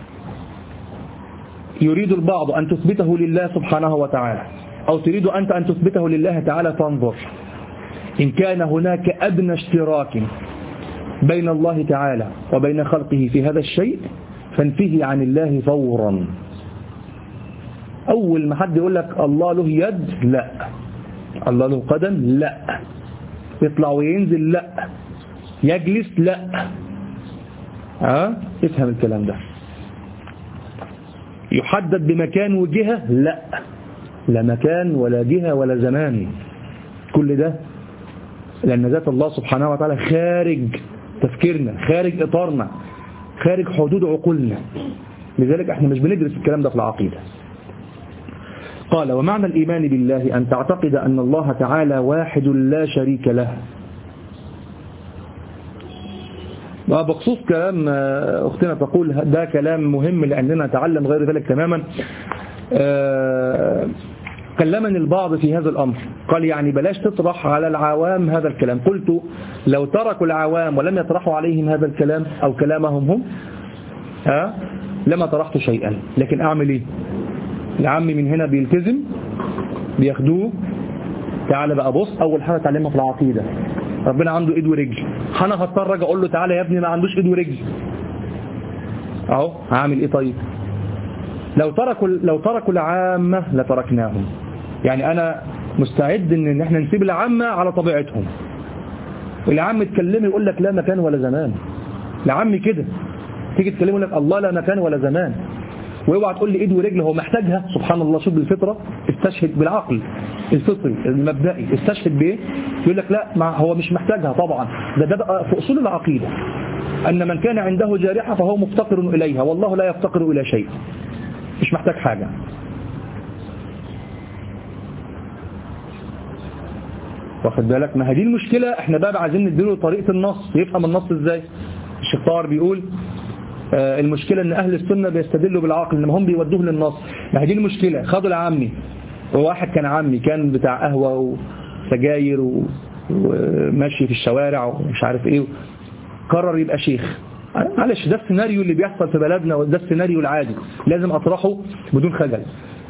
يريد البعض أن تثبته لله سبحانه وتعالى أو تريد أنت أن تثبته لله تعالى، فانظر إن كان هناك أدنى اشتراك بين الله تعالى وبين خلقه في هذا الشيء فانفه عن الله فورا. أول ما حد يقول لك الله له يد، لا. الله له قدم، لا. يطلع وينزل، لا. يجلس، لا. ها؟ افهم الكلام ده. يحدد بمكان وجهة، لا. لا مكان ولا جهة ولا زمان، كل ده لأن ذات الله سبحانه وتعالى خارج تفكيرنا، خارج إطارنا، خارج حدود عقولنا، لذلك احنا مش بندرس الكلام ده في العقيدة. قال ومعنى الإيمان بالله أن تعتقد أن الله تعالى واحد لا شريك له. بخصوص كلام أختنا تقول ده كلام مهم لأننا نتعلم غير ذلك تماما، كلمني البعض في هذا الأمر، قال يعني بلاش تطرح على العوام هذا الكلام. قلت لو تركوا العوام ولم يطرحوا عليهم هذا الكلام أو كلامهم هم ها لما طرحت شيئا، لكن أعمل إيه؟ العم من هنا بيلتزم، بياخدوه، تعالى بقى بص، أول حاجة تعلمها في العقيدة ربنا عنده إيد ورجل، أنا هضطر أجي أقول له تعالى يا ابني ما عندوش إيد ورجل، أهو هعمل إيه طيب؟ لو تركوا لو تركوا العامة لتركناهم، يعني أنا مستعد إن إحنا نسيب العامة على طبيعتهم. العام يتكلم يقول لك لا مكان ولا زمان، العام كده تيجي تكلمه يقول لك الله لا مكان ولا زمان، واوعى تقول لي ايد ورجل، هو محتاجها سبحان الله. شوف بالفطره، استشهد بالعقل الفطري المبدئي، استشهد بايه؟ يقول لك لا ما هو مش محتاجها طبعا، ده ده بقى في اصول العقيده ان من كان عنده جارحه فهو مفتقر اليها، والله لا يفتقر الى شيء، مش محتاج حاجه. واخد بالك؟ ما هذه المشكله، احنا بقى عايزين نديله طريقه النص، يفهم النص ازاي. الشيخ طاهر بيقول المشكلة ان اهل السنة بيستدلوا بالعقل انما هم بيودوه للنص. ما هي دي المشكلة. خدوا العامي، وواحد كان عامي كان بتاع قهوة وسجاير وماشي في الشوارع ومش عارف ايه، قرر يبقى شيخ. معلش ده السيناريو اللي بيحصل في بلدنا، وده السيناريو العادي لازم اطرحه بدون خجل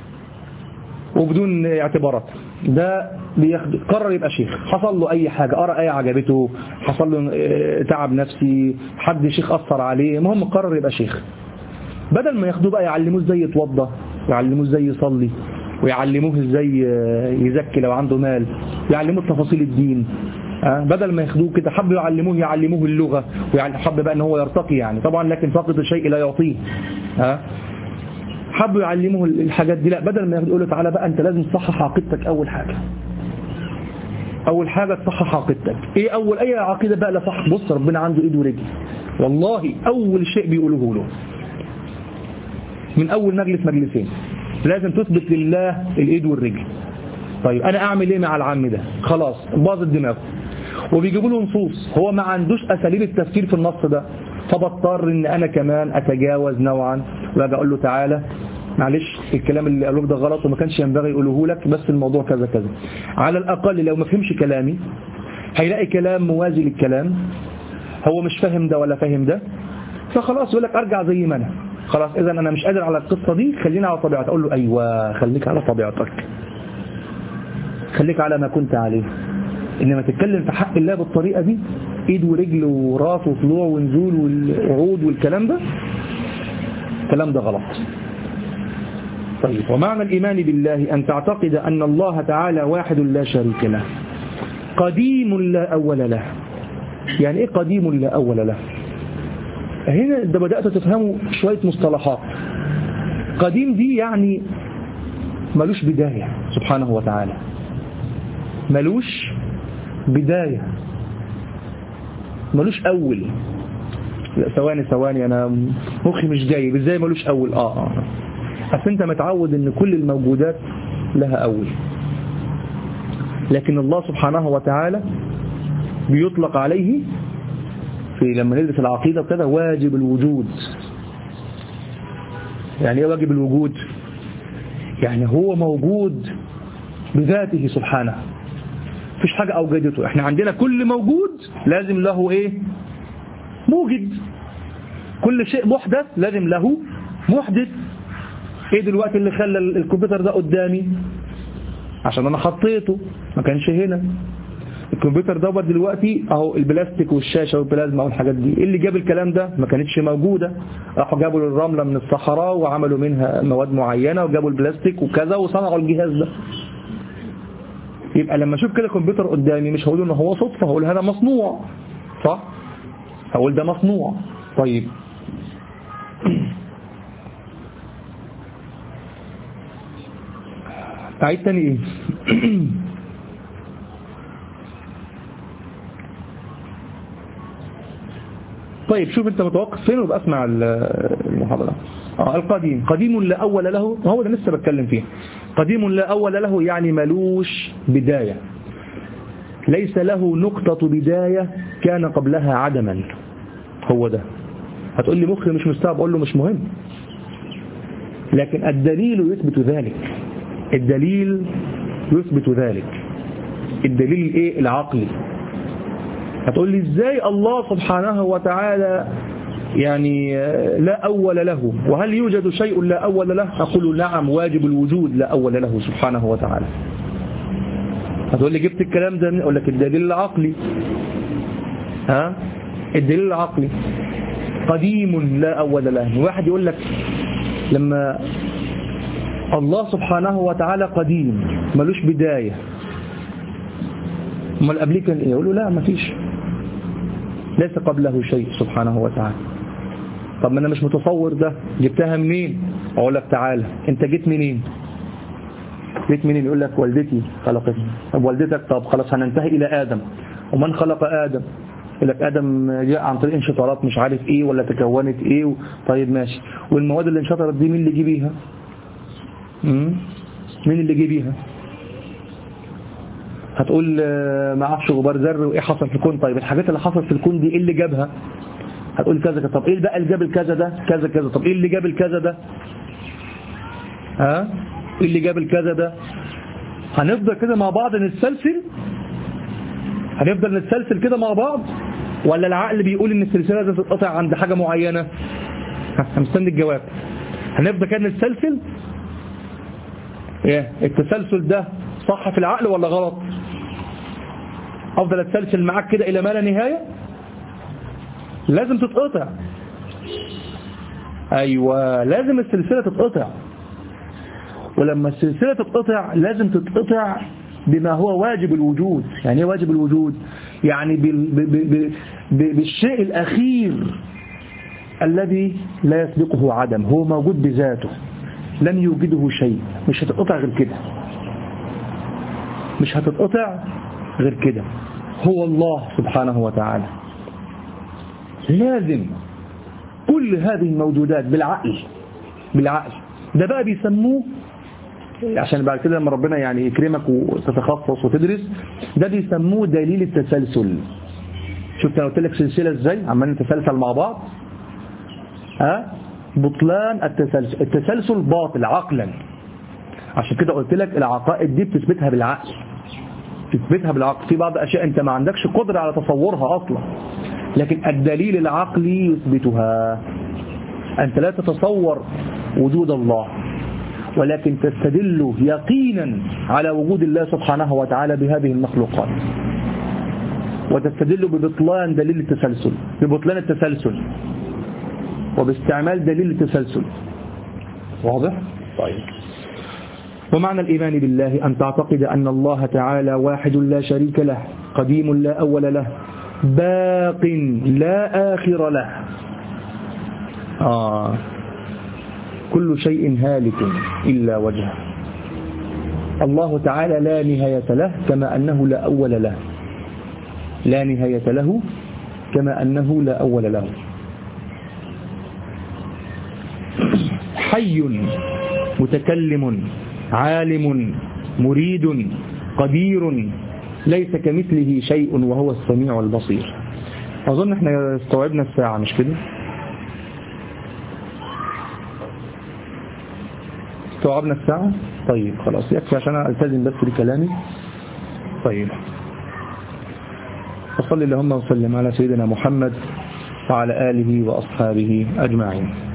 وبدون اعتبارات. ده بياخد قرر يبقى شيخ، حصل له اي حاجه، قرأ ايه عجبته، حصل له تعب نفسي، حد شيخ اثر عليه، المهم قرر يبقى شيخ. بدل ما ياخدوه بقى يعلموه ازاي يتوضى، ويعلموه ازاي يصلي، ويعلموه ازاي يزكي لو عنده مال، يعلموه تفاصيل الدين، بدل ما ياخدوه كده حبوا يعلموه يعلموه اللغه، وحب بقى ان هو يرتقي يعني طبعا، لكن فاقد الشيء لا يعطيه، ها حبوا يعلموه الحاجات دي، لا بدل ما يقولوا تعالى بقى انت لازم تصحح عقيدتك. اول حاجه اول حاجه تصحح عقيدتك. ايه اول اي عقيده بقى لا صح؟ بص ربنا عنده ايد ورجل، والله اول شيء بيقولوه له من اول مجلس مجلسين لازم تثبت لله الايد والرجل. طيب انا اعمل ايه مع العم ده؟ خلاص باظت دماغه، وبيجيبوا له نصوص هو ما عندوش اساليب التفكير في النص ده، فبضطر ان انا كمان اتجاوز نوعا واجي اقول له تعالى معلش الكلام اللي قالوه ده غلط وما كانش ينبغي يقوله لك، بس الموضوع كذا كذا. على الاقل لو ما فهمش كلامي هيلاقي كلام موازي للكلام، هو مش فاهم ده ولا فاهم ده، فخلاص يقول لك ارجع زي ما انا، خلاص اذا انا مش قادر على القصه دي، خلينا على طبيعتي. اقول له ايوه خليك على طبيعتك، خليك على ما كنت عليه، انما تتكلم في حق الله بالطريقه دي، ايد ورجل وراس وطلوع ونزول والعود والكلام ده، الكلام ده غلط. طيب ومعنى الإيمان بالله أن تعتقد أن الله تعالى واحد لا شريك له، قديم لا أول له. يعني إيه قديم لا أول له؟ هنا ده بدأت تفهموا شوية مصطلحات. قديم دي يعني ملوش بداية سبحانه وتعالى، ملوش بداية، ملوش أول. لا ثواني ثواني أنا مخي مش جايب إزاي ملوش أول. آه آه أصل أنت متعود أن كل الموجودات لها أول، لكن الله سبحانه وتعالى بيطلق عليه في لما ندرس العقيدة كده واجب الوجود. يعني ايه واجب الوجود؟ يعني هو موجود بذاته سبحانه، مفيش حاجة أوجدته. احنا عندنا كل موجود لازم له ايه؟ موجد. كل شيء محدث لازم له محدث. ايه دلوقتي اللي خلى الكمبيوتر ده قدامي؟ عشان انا حطيته، ما كانش هنا. الكمبيوتر ده دلوقتي اهو البلاستيك والشاشة والبلازما والحاجات دي، ايه اللي جاب الكلام ده؟ ما كانتش موجودة. راحوا جابوا الرملة من الصحراء وعملوا منها مواد معينة وجابوا البلاستيك وكذا وصنعوا الجهاز ده. يبقى لما اشوف كده كمبيوتر قدامي مش هقول انه هو صدفة، هقول هذا مصنوع، صح؟ هقول ده مصنوع. طيب أعيد تاني إيه؟ طيب شوف أنت متوقف فين وبقى أسمع المحاضرة. آه القديم قديم لا أول له، هو ده لسه بتكلم فيه. قديم لا أول له يعني ملوش بداية، ليس له نقطة بداية كان قبلها عدما. هو ده. هتقول لي مخي مش مستوعب، أقول له مش مهم، لكن الدليل يثبت ذلك. الدليل يثبت ذلك. الدليل ايه؟ العقلي. هتقول لي ازاي الله سبحانه وتعالى يعني لا أول له، وهل يوجد شيء لا أول له؟ أقول نعم، واجب الوجود لا أول له سبحانه وتعالى. هتقول لي جبت الكلام ده؟ أقول لك الدليل العقلي. ها؟ الدليل العقلي قديم لا أول له. واحد يقول لك لما الله سبحانه وتعالى قديم ملوش بداية، امال قبليه كان ايه؟ يقول له لا مفيش، ليس قبله شيء سبحانه وتعالى. طب ما انا مش متصور ده، جبتها منين؟ اقول لك تعالى، انت جيت منين؟ جيت منين؟ يقول لك والدتي خلقتني. طب والدتك؟ طب خلاص هننتهي الى ادم. ومن خلق ادم؟ يقول لك ادم جاء عن طريق انشطارات مش عارف ايه ولا تكونت ايه و... طيب ماشي، والمواد اللي انشطرت دي مين اللي جه بيها؟ مين اللي جه بيها؟ هتقول ما اعرفش غبار ذري وايه حصل في الكون. طيب الحاجات اللي حصلت في الكون دي ايه اللي جابها؟ هتقول كذا كذا. طب ايه بقى اللي جاب الكذا ده؟ كذا كذا. طب ايه اللي جاب الكذا ده؟ ها؟ ايه اللي جاب الكذا ده؟ هنفضل كده مع بعض نتسلسل؟ هنفضل نتسلسل كده مع بعض؟ ولا العقل بيقول ان السلسله لازم تتقطع عند حاجه معينه؟ مستني الجواب. هنفضل كده نتسلسل؟ ايه التسلسل ده صح في العقل ولا غلط؟ افضل اتسلسل معاك كده الى ما لا نهايه؟ لازم تتقطع. ايوه لازم السلسله تتقطع. ولما السلسله تتقطع لازم تتقطع بما هو واجب الوجود. يعني ايه واجب الوجود؟ يعني بالشيء الاخير الذي لا يسبقه عدم، هو موجود بذاته لم يوجده شيء. مش هتتقطع غير كده، مش هتتقطع غير كده. هو الله سبحانه وتعالى. لازم كل هذه الموجودات بالعقل، بالعقل ده بقى بيسموه، عشان بعد كده لما ربنا يعني يكرمك وتتخصص وتدرس، ده بيسموه دليل التسلسل. شفت انا قلت لك سلسله ازاي عمالين نتسلسل مع بعض؟ ها؟ بطلان التسلسل. التسلسل باطل عقلا. عشان كده قلت لك العقائد دي بتثبتها بالعقل، تثبتها بالعقل. في بعض الاشياء انت ما عندكش قدرة على تصورها اصلا، لكن الدليل العقلي يثبتها. انت لا تتصور وجود الله، ولكن تستدل يقينا على وجود الله سبحانه وتعالى بهذه المخلوقات، وتستدل ببطلان دليل التسلسل، ببطلان التسلسل وباستعمال دليل التسلسل. واضح؟ طيب. ومعنى الإيمان بالله أن تعتقد أن الله تعالى واحد لا شريك له، قديم لا أول له، باق لا آخر له. آه. كل شيء هالك إلا وجهه. الله تعالى لا نهاية له كما أنه لا أول له، لا نهاية له كما أنه لا أول له. حي متكلم عالم مريد قدير ليس كمثله شيء وهو السميع البصير. أظن احنا استوعبنا الساعة مش كده؟ استوعبنا الساعة؟ طيب خلاص يكفي عشان ألتزم بس بكلامي. طيب وصلي اللهم وسلم على سيدنا محمد وعلى آله وأصحابه أجمعين.